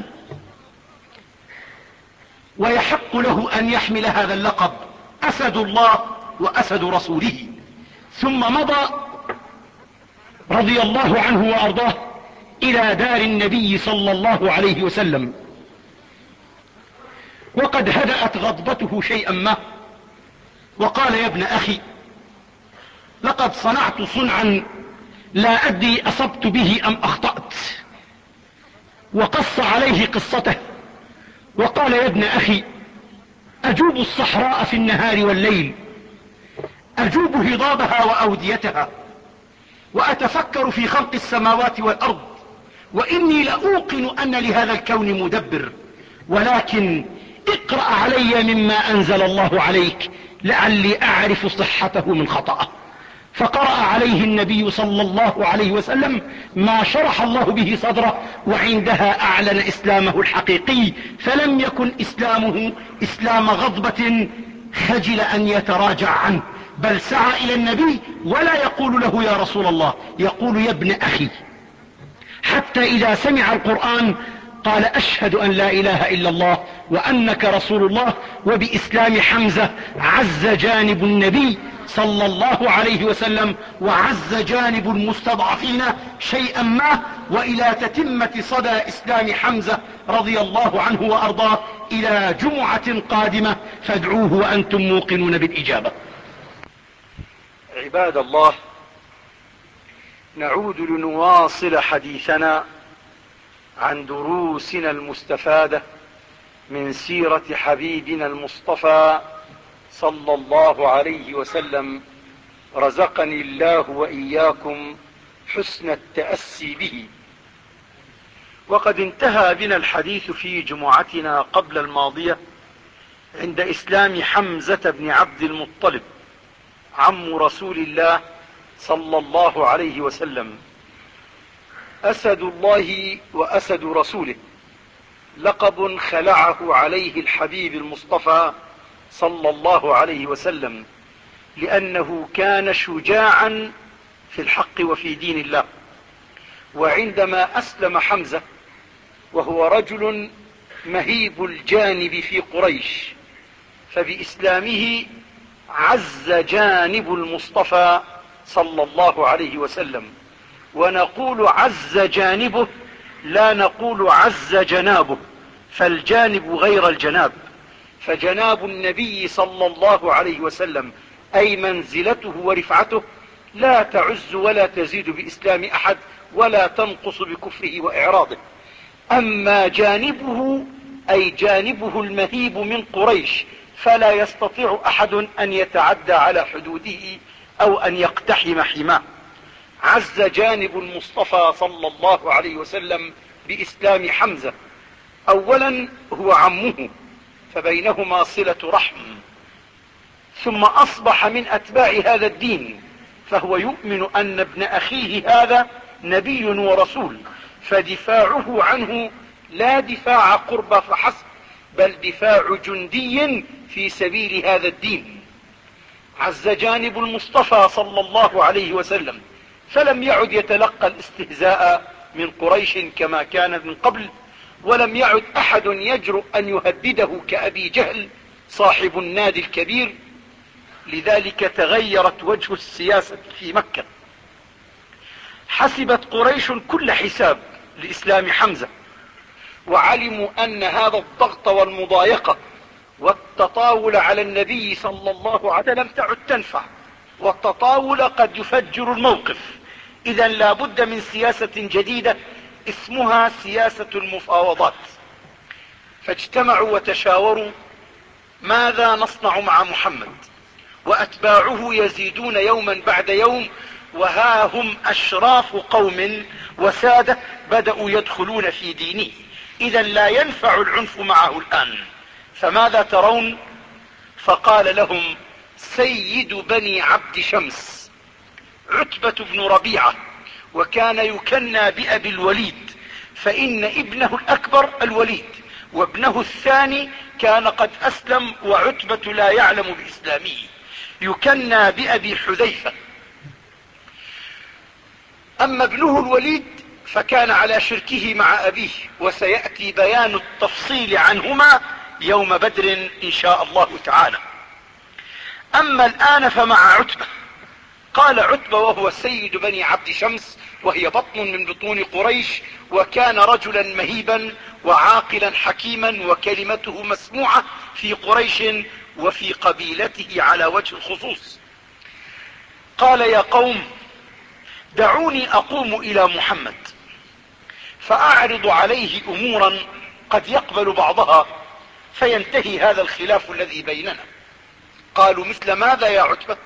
ويحق له أن يحمل هذا اللقب، أسد الله وأسد رسوله. ثم مضى رضي الله عنه وأرضاه إلى دار النبي صلى الله عليه وسلم، وقد هدأت غضبته شيئا ما، وقال: يا ابن أخي، لقد صنعت صنعا لا أدري أصبت به أم أخطأت. وقص عليه قصته وقال: يا ابن أخي، أجوب الصحراء في النهار والليل، أجوب هضابها وأوديتها، وأتفكر في خلق السماوات والأرض، وإني لأوقن أن لهذا الكون مدبر، ولكن اقرأ علي مما أنزل الله عليك لعلي أعرف صحته من خطأه. فقرأ عليه النبي صلى الله عليه وسلم ما شرح الله به صدره، وعندها أعلن إسلامه الحقيقي، فلم يكن إسلامه إسلام غضبة خجل أن يتراجع عنه، بل سعى إلى النبي ولا يقول له يا رسول الله، يقول يا ابن أخي، حتى إذا سمع القرآن قال: أشهد أن لا إله إلا الله وأنك رسول الله. وبإسلام حمزة عز جانب النبي صلى الله عليه وسلم، وعز جانب المستضعفين شيئا ما، وإلى تتمة صدى إسلام حمزة رضي الله عنه وأرضاه إلى جمعة قادمة، فادعوه وأنتم موقنون بالإجابة. عباد الله، نعود لنواصل حديثنا عن دروسنا المستفادة من سيرة حبيبنا المصطفى صلى الله عليه وسلم، رزقني الله وإياكم حسن التأسي به. وقد انتهى بنا الحديث في جمعتنا قبل الماضية عند إسلام حمزة بن عبد المطلب عم رسول الله صلى الله عليه وسلم، أسد الله وأسد رسوله، لقب خلعه عليه الحبيب المصطفى صلى الله عليه وسلم، لأنه كان شجاعا في الحق وفي دين الله. وعندما أسلم حمزة وهو رجل مهيب الجانب في قريش، فبإسلامه عز جانب المصطفى صلى الله عليه وسلم. ونقول عز جانبه لا نقول عز جنابه، فالجانب غير الجناب، فجناب النبي صلى الله عليه وسلم أي منزلته ورفعته لا تعز ولا تزيد بإسلام أحد ولا تنقص بكفره وإعراضه. أما جانبه أي جانبه المهيب من قريش فلا يستطيع أحد أن يتعدى على حدوده أو أن يقتحم حماه. عز جانب المصطفى صلى الله عليه وسلم بإسلام حمزة. أولا هو عمه فبينهما صلة رحم، ثم أصبح من أتباع هذا الدين، فهو يؤمن أن ابن أخيه هذا نبي ورسول، فدفاعه عنه لا دفاع قرب فحسب، بل دفاع جندي في سبيل هذا الدين. عز جانب المصطفى صلى الله عليه وسلم، فلم يعد يتلقى الاستهزاء من قريش كما كان من قبل، ولم يعد أحد يجرؤ أن يهدده كأبي جهل صاحب النادي الكبير. لذلك تغيرت وجه السياسة في مكة. حسبت قريش كل حساب لإسلام حمزة، وعلموا أن هذا الضغط والمضايقة والتطاول على النبي صلى الله عليه وسلم لم تعد تنفع، والتطاول قد يفجر الموقف. إذا لا بد من سياسة جديدة اسمها سياسة المفاوضات. فاجتمعوا وتشاوروا ماذا نصنع مع محمد، وأتباعه يزيدون يوما بعد يوم، وها هم أشراف قوم وسادة بدأوا يدخلون في دينه. إذا لا ينفع العنف معه الآن، فماذا ترون؟ فقال لهم سيد بني عبد شمس عتبة بن ربيعة، وكان يكنى بأبي الوليد، فإن ابنه الأكبر الوليد وابنه الثاني كان قد أسلم وعتبة لا يعلم بإسلامه، يكنى بأبي حذيفة. أما ابنه الوليد فكان على شركه مع أبيه، وسيأتي بيان التفصيل عنهما يوم بدر إن شاء الله تعالى. أما الآن فمع عتبة. قال عتبة وهو سيد بني عبد شمس، وهي بطن من بطون قريش، وكان رجلا مهيبا وعاقلا حكيما، وكلمته مسموعة في قريش وفي قبيلته على وجه الخصوص. قال يا قوم دعوني أقوم إلى محمد فأعرض عليه أمورا قد يقبل بعضها فينتهي هذا الخلاف الذي بيننا. قالوا مثل ماذا يا عتبة؟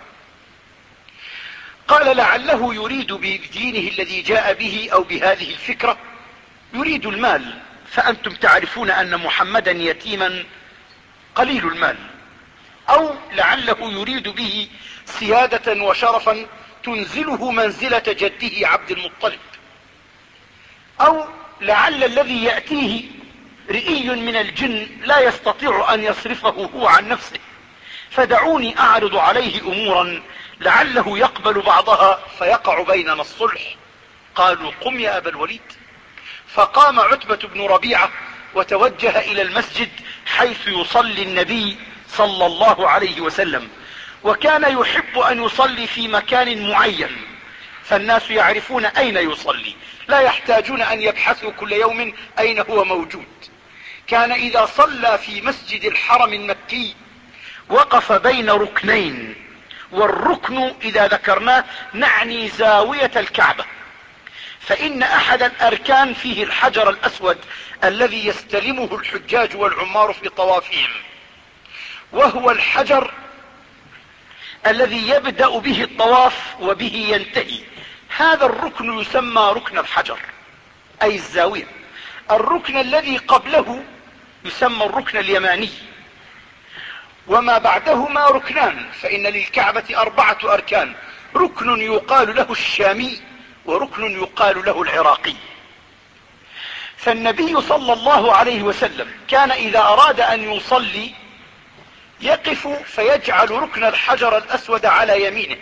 قال لعله يريد بدينه الذي جاء به أو بهذه الفكرة يريد المال، فأنتم تعرفون أن محمدا يتيما قليل المال، أو لعله يريد به سيادة وشرفا تنزله منزلة جده عبد المطلب، أو لعل الذي يأتيه رئي من الجن لا يستطيع أن يصرفه هو عن نفسه، فدعوني أعرض عليه أمورا لعله يقبل بعضها فيقع بيننا الصلح. قالوا قم يا أبا الوليد. فقام عتبة بن ربيعة وتوجه إلى المسجد حيث يصلي النبي صلى الله عليه وسلم، وكان يحب أن يصلي في مكان معين فالناس يعرفون أين يصلي، لا يحتاجون أن يبحثوا كل يوم أين هو موجود. كان إذا صلى في مسجد الحرم المكي وقف بين ركنين، والركن إذا ذكرناه نعني زاوية الكعبة، فإن أحد الأركان فيه الحجر الأسود الذي يستلمه الحجاج والعمار في طوافهم، وهو الحجر الذي يبدأ به الطواف وبه ينتهي. هذا الركن يسمى ركن الحجر أي الزاوية. الركن الذي قبله يسمى الركن اليماني، وما بعدهما ركنان، فإن للكعبة أربعة أركان، ركن يقال له الشامي وركن يقال له العراقي. فالنبي صلى الله عليه وسلم كان إذا أراد أن يصلي يقف فيجعل ركن الحجر الأسود على يمينه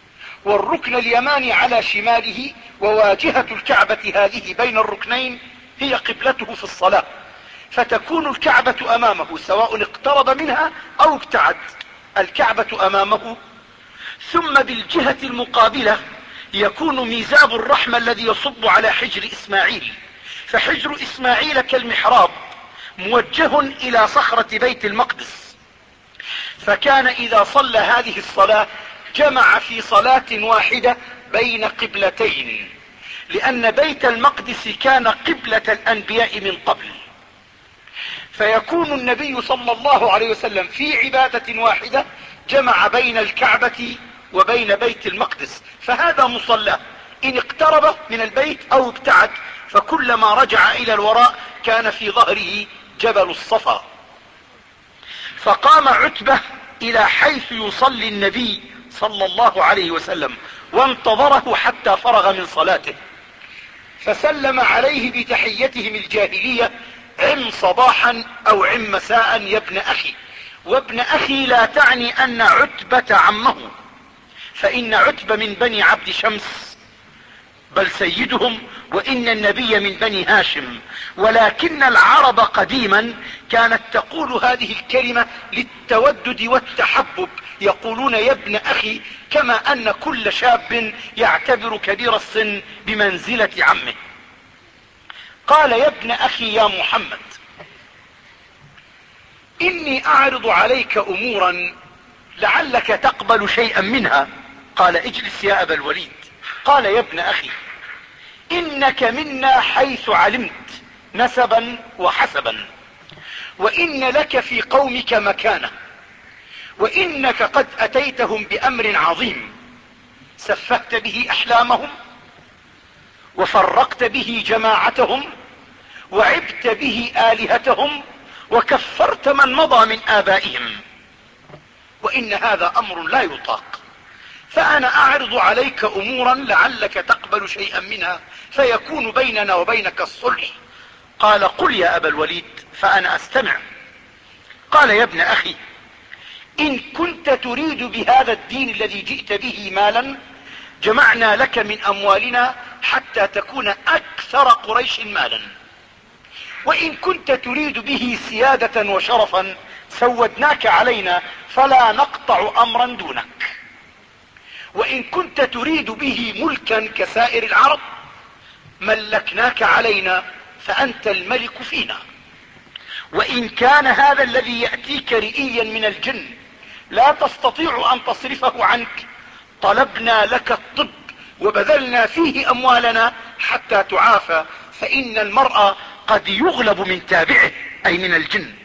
والركن اليماني على شماله، وواجهة الكعبة هذه بين الركنين هي قبلته في الصلاة، فتكون الكعبة امامه سواء اقترب منها او ابتعد، الكعبة امامه. ثم بالجهة المقابلة يكون ميزاب الرحمة الذي يصب على حجر اسماعيل، فحجر اسماعيل كالمحراب موجه الى صخرة بيت المقدس، فكان اذا صلى هذه الصلاة جمع في صلاة واحدة بين قبلتين، لان بيت المقدس كان قبلة الانبياء من قبل، فيكون النبي صلى الله عليه وسلم في عبادة واحدة جمع بين الكعبة وبين بيت المقدس، فهذا مصلى ان اقترب من البيت او ابتعد، فكلما رجع الى الوراء كان في ظهره جبل الصفا. فقام عتبة الى حيث يصلي النبي صلى الله عليه وسلم وانتظره حتى فرغ من صلاته، فسلم عليه بتحيتهم الجاهلية: عم صباحا او عم مساء يا ابن اخي. وابن اخي لا تعني ان عتبة عمه، فان عتبة من بني عبد شمس بل سيدهم، وان النبي من بني هاشم، ولكن العرب قديما كانت تقول هذه الكلمة للتودد والتحبب، يقولون يا ابن اخي، كما ان كل شاب يعتبر كبير السن بمنزلة عمه. قال: يا ابن اخي يا محمد، اني اعرض عليك امورا لعلك تقبل شيئا منها. قال: اجلس يا ابا الوليد. قال: يا ابن اخي، انك منا حيث علمت نسبا وحسبا، وان لك في قومك مكانة، وانك قد اتيتهم بامر عظيم، سفهت به احلامهم، وفرقت به جماعتهم، وعبت به آلهتهم، وكفرت من مضى من آبائهم، وإن هذا أمر لا يطاق، فأنا أعرض عليك أمورا لعلك تقبل شيئا منها فيكون بيننا وبينك الصلح. قال: قل يا أبا الوليد فأنا أستمع. قال: يا ابن أخي، إن كنت تريد بهذا الدين الذي جئت به مالا، جمعنا لك من أموالنا حتى تكون أكثر قريش مالا، وإن كنت تريد به سيادة وشرفا سودناك علينا فلا نقطع أمرا دونك، وإن كنت تريد به ملكا كسائر العرب ملكناك علينا فأنت الملك فينا، وإن كان هذا الذي يأتيك رئيا من الجن لا تستطيع أن تصرفه عنك طلبنا لك الطب وبذلنا فيه أموالنا حتى تعافى، فإن المرء قد يغلب من تابعه أي من الجن.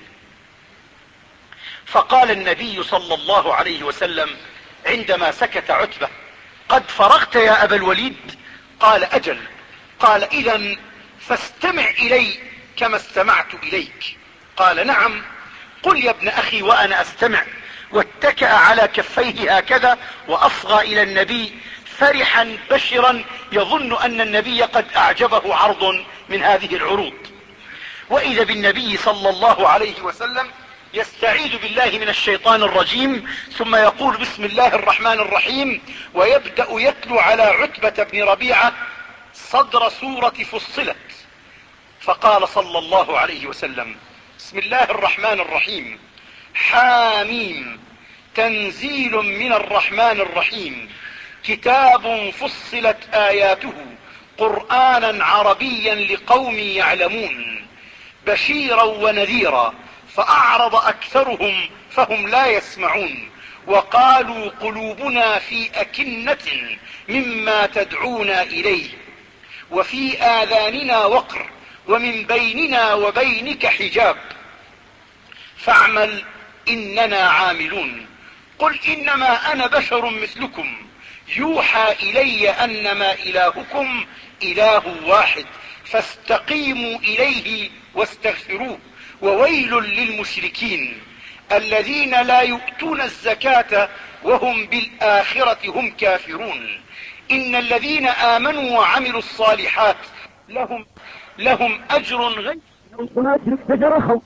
فقال النبي صلى الله عليه وسلم عندما سكت عتبة: قد فرغت يا أبا الوليد؟ قال: أجل. قال: إذن فاستمع إلي كما استمعت إليك. قال: نعم. قل يا ابن أخي وأنا أستمع. واتكأ على كفيه هكذا وأصغى إلى النبي فرحا بشرا يظن أن النبي قد أعجبه عرض من هذه العروض. وإذا بالنبي صلى الله عليه وسلم يستعيذ بالله من الشيطان الرجيم ثم يقول: بسم الله الرحمن الرحيم، ويبدأ يتلو على عتبة بن ربيعة صدر سورة فصلت. فقال صلى الله عليه وسلم: بسم الله الرحمن الرحيم، حاميم، تنزيل من الرحمن الرحيم، كتاب فصلت آياته قرآنا عربيا لقوم يعلمون، بشيرا ونذيرا، فأعرض أكثرهم فهم لا يسمعون، وقالوا قلوبنا في أكنة مما تدعونا إليه، وفي آذاننا وقر، ومن بيننا وبينك حجاب، فاعمل إننا عاملون. قل إنما أنا بشر مثلكم يوحى إلي أنما إلهكم إله واحد، فاستقيموا إليه واستغفروه، وويل للمشركين الذين لا يؤتون الزكاة وهم بالآخرة هم كافرون. إن الذين آمنوا وعملوا الصالحات لهم لهم أجر غير ممنون.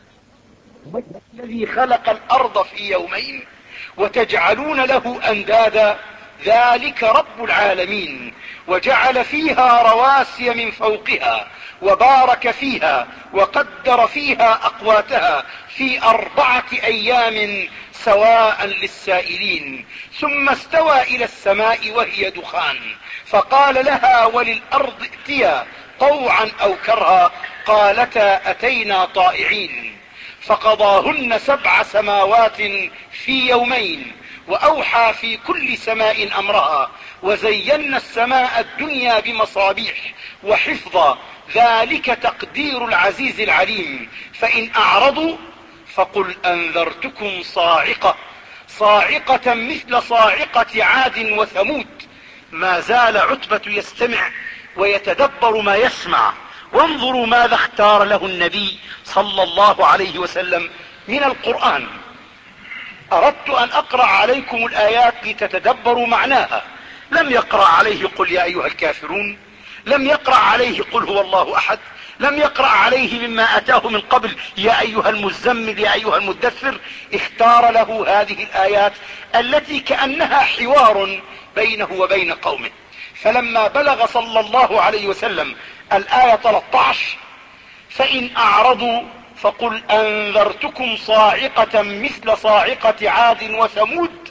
الذي خلق الأرض في يومين وتجعلون له أندادا ذلك رب العالمين، وجعل فيها رواسي من فوقها وبارك فيها وقدر فيها أقواتها في أربعة أيام سواء للسائلين، ثم استوى إلى السماء وهي دخان فقال لها وللأرض ائتيا طوعا أو كرها قالتا أتينا طائعين، فقضاهن سبع سماوات في يومين وأوحى في كل سماء أمرها وزينا السماء الدنيا بمصابيح وحفظا ذلك تقدير العزيز العليم. فإن أعرضوا فقل أنذرتكم صاعقة صاعقة مثل صاعقة عاد وثمود. ما زال عتبة يستمع ويتدبر ما يسمع. وانظروا ماذا اختار له النبي صلى الله عليه وسلم من القرآن. أردت أن أقرأ عليكم الآيات لتتدبروا معناها. لم يقرأ عليه قل يا أيها الكافرون، لم يقرأ عليه قل هو الله أحد، لم يقرأ عليه مما أتاه من قبل يا أيها المزمل يا أيها المدثر. اختار له هذه الآيات التي كأنها حوار بينه وبين قومه. فلما بلغ صلى الله عليه وسلم الآية ثلاثة عشر فإن أعرضوا فقل أنذرتكم صاعقة مثل صاعقة عاد وثمود،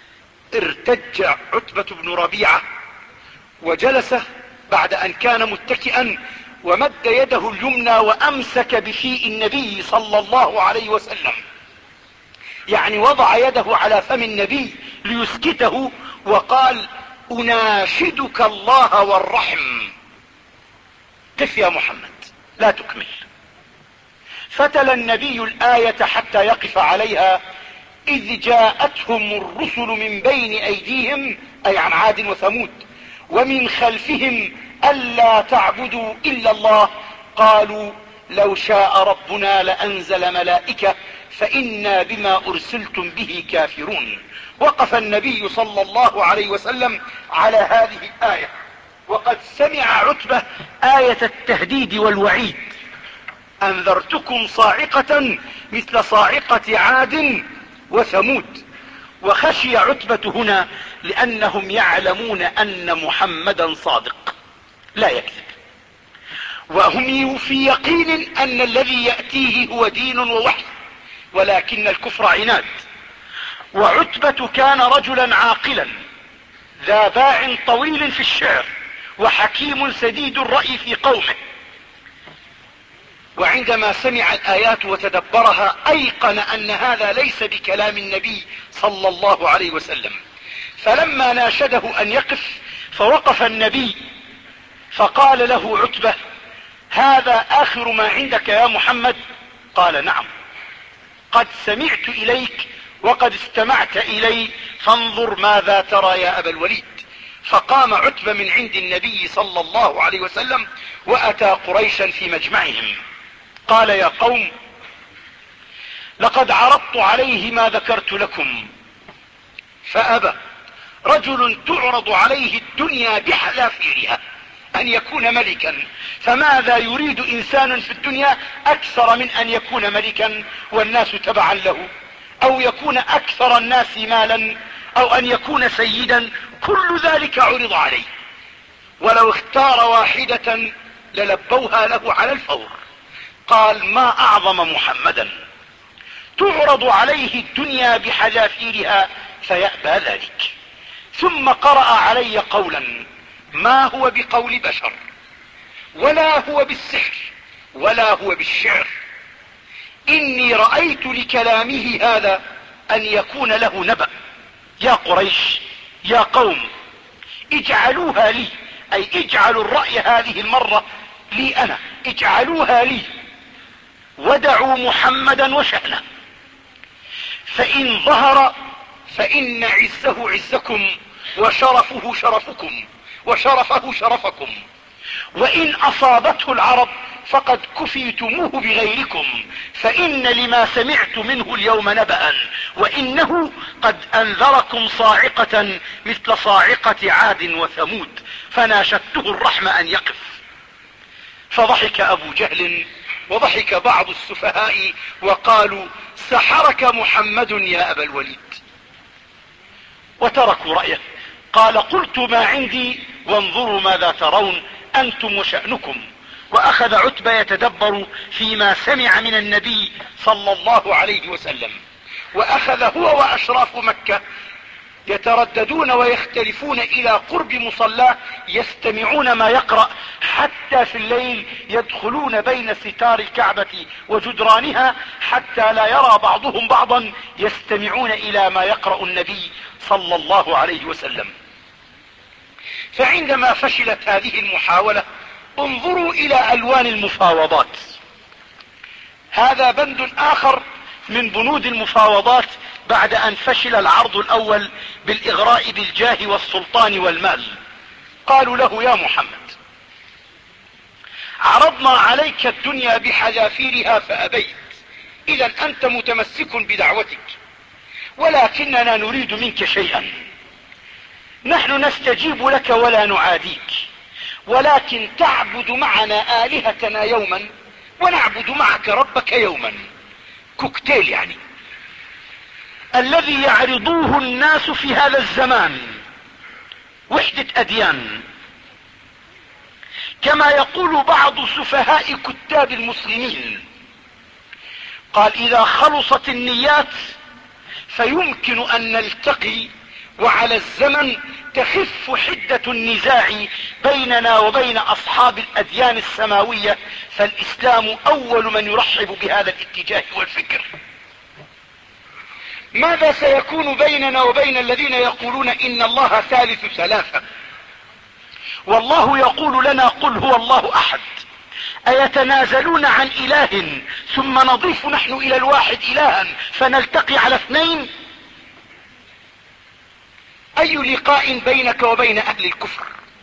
ارتج عتبة بن ربيعة وجلس بعد أن كان متكئا ومد يده اليمنى وأمسك بشيء النبي صلى الله عليه وسلم، يعني وضع يده على فم النبي ليسكته وقال أناشدك الله والرحم، قف يا محمد لا تكمل. فتلا النبي الآية حتى يقف عليها: إذ جاءتهم الرسل من بين أيديهم، أي عن عاد وثمود، ومن خلفهم ألا تعبدوا إلا الله، قالوا لو شاء ربنا لأنزل ملائكة فإنا بما أرسلتم به كافرون. وقف النبي صلى الله عليه وسلم على هذه الآية وقد سمع عتبة آية التهديد والوعيد: أنذرتكم صاعقة مثل صاعقة عاد وثمود. وخشي عتبة هنا لأنهم يعلمون أن محمدا صادق لا يكذب، وهم في يقين أن الذي يأتيه هو دين ووحي، ولكن الكفر عناد. وعتبة كان رجلا عاقلا ذا باع طويل في الشعر وحكيم سديد الرأي في قومه، وعندما سمع الآيات وتدبرها أيقن أن هذا ليس بكلام النبي صلى الله عليه وسلم. فلما ناشده أن يقف فوقف النبي فقال له عتبة: هذا آخر ما عندك يا محمد؟ قال: نعم، قد سمعت إليك وقد استمعت إلي، فانظر ماذا ترى يا أبا الوليد. فقام عتبة من عند النبي صلى الله عليه وسلم وأتى قريشا في مجمعهم. قال: يا قوم، لقد عرضت عليه ما ذكرت لكم فأبى. رجل تعرض عليه الدنيا بحذافيرها أن يكون ملكا، فماذا يريد إنسان في الدنيا أكثر من أن يكون ملكا والناس تبعا له، أو يكون أكثر الناس مالا، أو أن يكون سيدا؟ كل ذلك عرض عليه، ولو اختار واحدة للبوها له على الفور. قال: ما أعظم محمدا، تعرض عليه الدنيا بحذافيرها فيأبى ذلك. ثم قرأ علي قولا ما هو بقول بشر، ولا هو بالسحر، ولا هو بالشعر. إني رأيت لكلامه هذا أن يكون له نبأ. يا قريش، يا قوم، اجعلوها لي، أي اجعلوا الرأي هذه المرة لي أنا، اجعلوها لي ودعوا محمدا وشأنه، فإن ظهر فإن عزه عزكم وشرفه شرفكم وشرفه شرفكم، وإن أصابته العرب فقد كفيتموه بغيركم، فإن لما سمعت منه اليوم نبأ، وإنه قد أنذركم صاعقة مثل صاعقة عاد وثمود. فناشدته الرحم أن يقف. فضحك أبو جهل وضحك بعض السفهاء وقالوا: سحرك محمد يا أبا الوليد، وتركوا رأيه. قال: قلت ما عندي وانظروا ماذا ترون أنتم وشأنكم. وأخذ عتبة يتدبر فيما سمع من النبي صلى الله عليه وسلم، وأخذ هو وأشراف مكة يترددون ويختلفون إلى قرب مصلاه يستمعون ما يقرأ، حتى في الليل يدخلون بين ستار الكعبة وجدرانها حتى لا يرى بعضهم بعضا، يستمعون إلى ما يقرأ النبي صلى الله عليه وسلم. فعندما فشلت هذه المحاولة انظروا إلى ألوان المفاوضات. هذا بند آخر من بنود المفاوضات بعد أن فشل العرض الأول بالإغراء بالجاه والسلطان والمال. قالوا له: يا محمد، عرضنا عليك الدنيا بحذافيرها فأبيت، إذا أنت متمسك بدعوتك، ولكننا نريد منك شيئا. نحن نستجيب لك ولا نعاديك، ولكن تعبد معنا آلهتنا يوما ونعبد معك ربك يوما. كوكتيل يعني، الذي يعرضوه الناس في هذا الزمان وحدة أديان، كما يقول بعض سفهاء كتاب المسلمين، قال: إذا خلصت النيات فيمكن أن نلتقي، وعلى الزمن تخف حدة النزاع بيننا وبين أصحاب الأديان السماوية، فالإسلام أول من يرحب بهذا الاتجاه والفكر. ماذا سيكون بيننا وبين الذين يقولون إن الله ثالث ثلاثة، والله يقول لنا: قل هو الله أحد؟ أيتنازلون عن إله ثم نضيف نحن إلى الواحد إلها فنلتقي على اثنين؟ أي لقاء بينك وبين أهل الكفر؟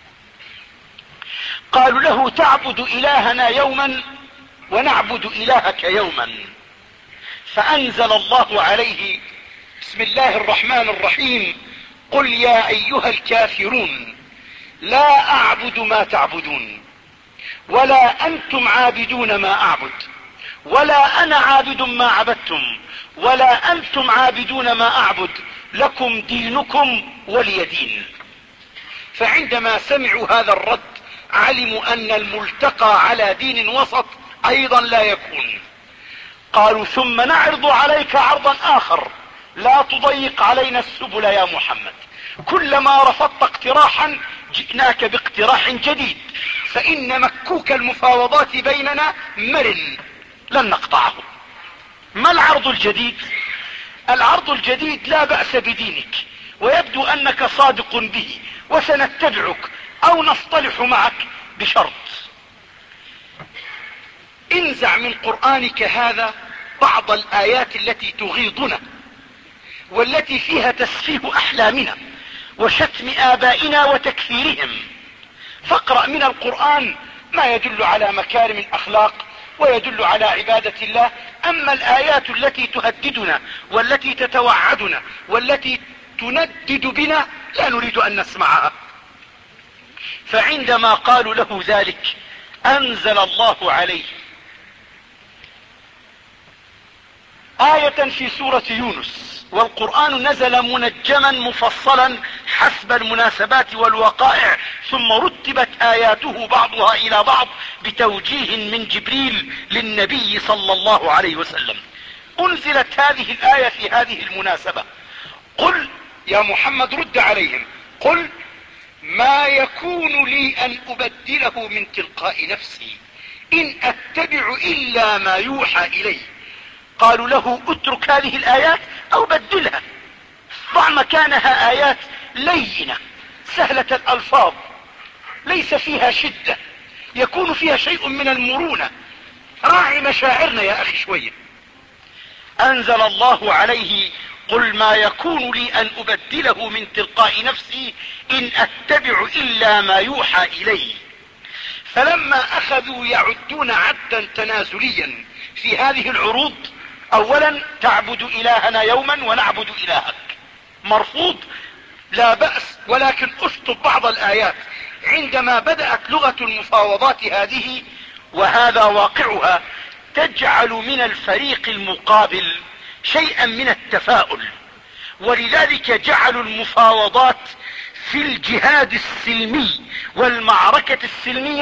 قالوا له: تعبد إلهنا يوما ونعبد إلهك يوما. فأنزل الله عليه: بسم الله الرحمن الرحيم، قل يا أيها الكافرون لا أعبد ما تعبدون ولا أنتم عابدون ما أعبد ولا أنا عابد ما عبدتم ولا أنتم عابدون ما أعبد، لكم دينكم ولي دين. فعندما سمعوا هذا الرد علموا أن الملتقى على دين وسط أيضا لا يكون. قالوا: ثم نعرض عليك عرضا آخر، لا تضيق علينا السبل يا محمد، كلما رفضت اقتراحا جئناك باقتراح جديد، فإن مكوك المفاوضات بيننا مرن لن نقطعه. ما العرض الجديد؟ العرض الجديد: لا بأس بدينك ويبدو أنك صادق به وسنتبعك أو نصطلح معك بشرط. انزع من قرآنك هذا بعض الآيات التي تغيظنا والتي فيها تسفيه أحلامنا وشتم آبائنا وتكفيرهم، فاقرأ من القرآن ما يدل على مكارم الأخلاق ويدل على عبادة الله. أما الآيات التي تهددنا والتي تتوعدنا والتي تندد بنا لا نريد أن نسمعها. فعندما قالوا له ذلك أنزل الله عليه آية في سورة يونس، والقرآن نزل منجما مفصلا حسب المناسبات والوقائع، ثم رتبت آياته بعضها إلى بعض بتوجيه من جبريل للنبي صلى الله عليه وسلم. أنزلت هذه الآية في هذه المناسبة: قل يا محمد، رد عليهم، قل ما يكون لي أن أبدله من تلقاء نفسي إن أتبع إلا ما يوحى إلي. قالوا له: اترك هذه الآيات أو بدلها، ضع مكانها آيات لينة سهلة الألفاظ ليس فيها شدة، يكون فيها شيء من المرونة، راعي مشاعرنا يا أخي شوية. أنزل الله عليه: قل ما يكون لي أن أبدله من تلقاء نفسي إن أتبع إلا ما يوحى إلي. فلما أخذوا يعدون عدا تنازليا في هذه العروض: أولا تعبد إلهنا يوما ونعبد إلهك، مرفوض، لا بأس، ولكن اشطب بعض الآيات. عندما بدأت لغة المفاوضات هذه وهذا واقعها تجعل من الفريق المقابل شيئا من التفاؤل، ولذلك جعلوا المفاوضات في الجهاد السلمي والمعركة السلمية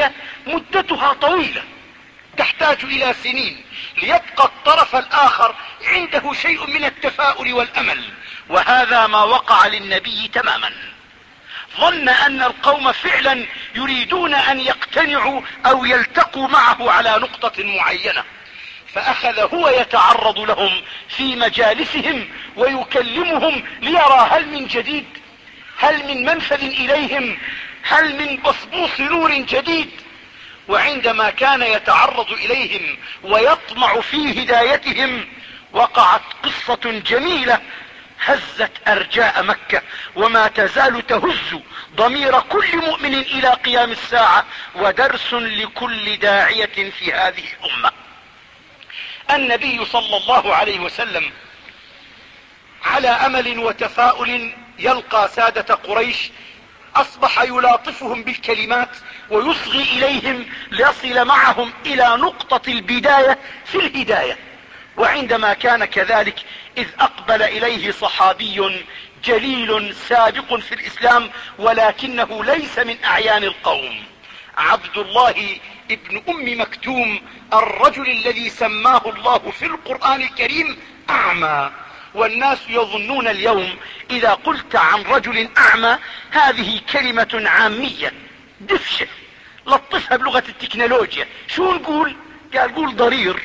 مدتها طويلة تحتاج الى سنين ليبقى الطرف الاخر عنده شيء من التفاؤل والامل، وهذا ما وقع للنبي تماما. ظن ان القوم فعلا يريدون ان يقتنعوا او يلتقوا معه على نقطة معينة، فاخذ هو يتعرض لهم في مجالسهم ويكلمهم ليرى هل من جديد، هل من منفذ اليهم، هل من بصبوص نور جديد. وعندما كان يتعرض اليهم ويطمع في هدايتهم وقعت قصة جميلة هزت ارجاء مكة وما تزال تهز ضمير كل مؤمن الى قيام الساعة، ودرس لكل داعية في هذه الامة. النبي صلى الله عليه وسلم على امل وتفاؤل يلقى سادة قريش اصبح يلاطفهم بالكلمات ويصغي اليهم ليصل معهم الى نقطة البداية في الهداية. وعندما كان كذلك اذ اقبل اليه صحابي جليل سابق في الاسلام ولكنه ليس من اعيان القوم، عبد الله ابن ام مكتوم، الرجل الذي سماه الله في القرآن الكريم اعمى. والناس يظنون اليوم اذا قلت عن رجل اعمى هذه كلمة عامية دفشة، لطفها بلغة التكنولوجيا، شو نقول؟ قال قول ضرير.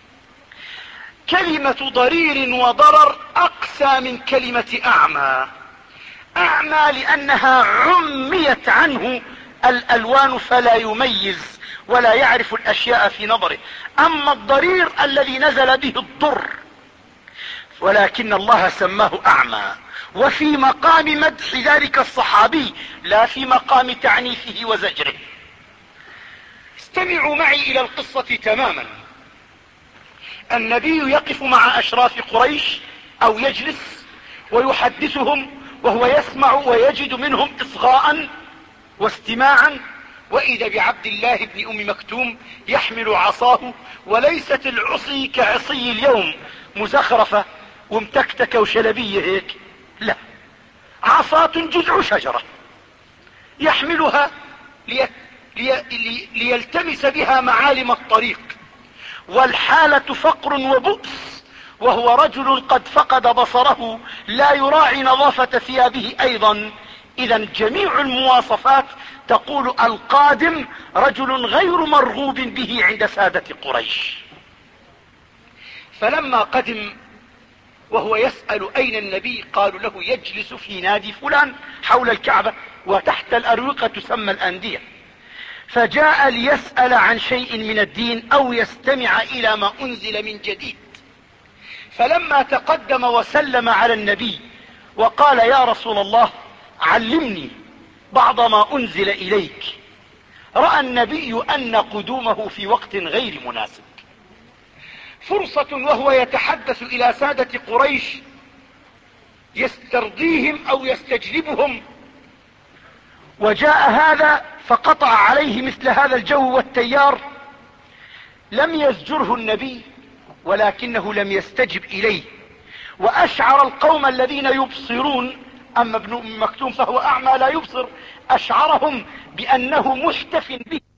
كلمة ضرير وضرر اقسى من كلمة اعمى. اعمى لانها عميت عنه الالوان فلا يميز ولا يعرف الاشياء في نظره، اما الضرير الذي نزل به الضر، ولكن الله سماه اعمى، وفي مقام مدح ذلك الصحابي لا في مقام تعنيفه وزجره. استمعوا معي الى القصة تماما. النبي يقف مع اشراف قريش او يجلس ويحدثهم وهو يسمع ويجد منهم اصغاء واستماعا، واذا بعبد الله بن ام مكتوم يحمل عصاه، وليست العصي كعصي اليوم مزخرفة ومتكتكة وشلبية هيك، لا، عصاة جذع شجرة يحملها لي... لي... لي... ليلتمس بها معالم الطريق، والحالة فقر وبؤس، وهو رجل قد فقد بصره لا يراعي نظافة ثيابه ايضا. اذا جميع المواصفات تقول القادم رجل غير مرغوب به عند سادة قريش. فلما قدم وهو يسأل اين النبي قالوا له يجلس في نادي فلان حول الكعبة وتحت الاروقة تسمى الاندية، فجاء ليسأل عن شيء من الدين او يستمع الى ما انزل من جديد. فلما تقدم وسلم على النبي وقال يا رسول الله علمني بعض ما انزل اليك، رأى النبي ان قدومه في وقت غير مناسب، فرصة وهو يتحدث الى سادة قريش يسترضيهم او يستجلبهم، وجاء هذا فقطع عليه مثل هذا الجو والتيار. لم يزجره النبي ولكنه لم يستجب اليه، واشعر القوم الذين يبصرون، اما ابن ام مكتوم فهو اعمى لا يبصر، اشعرهم بانه محتف به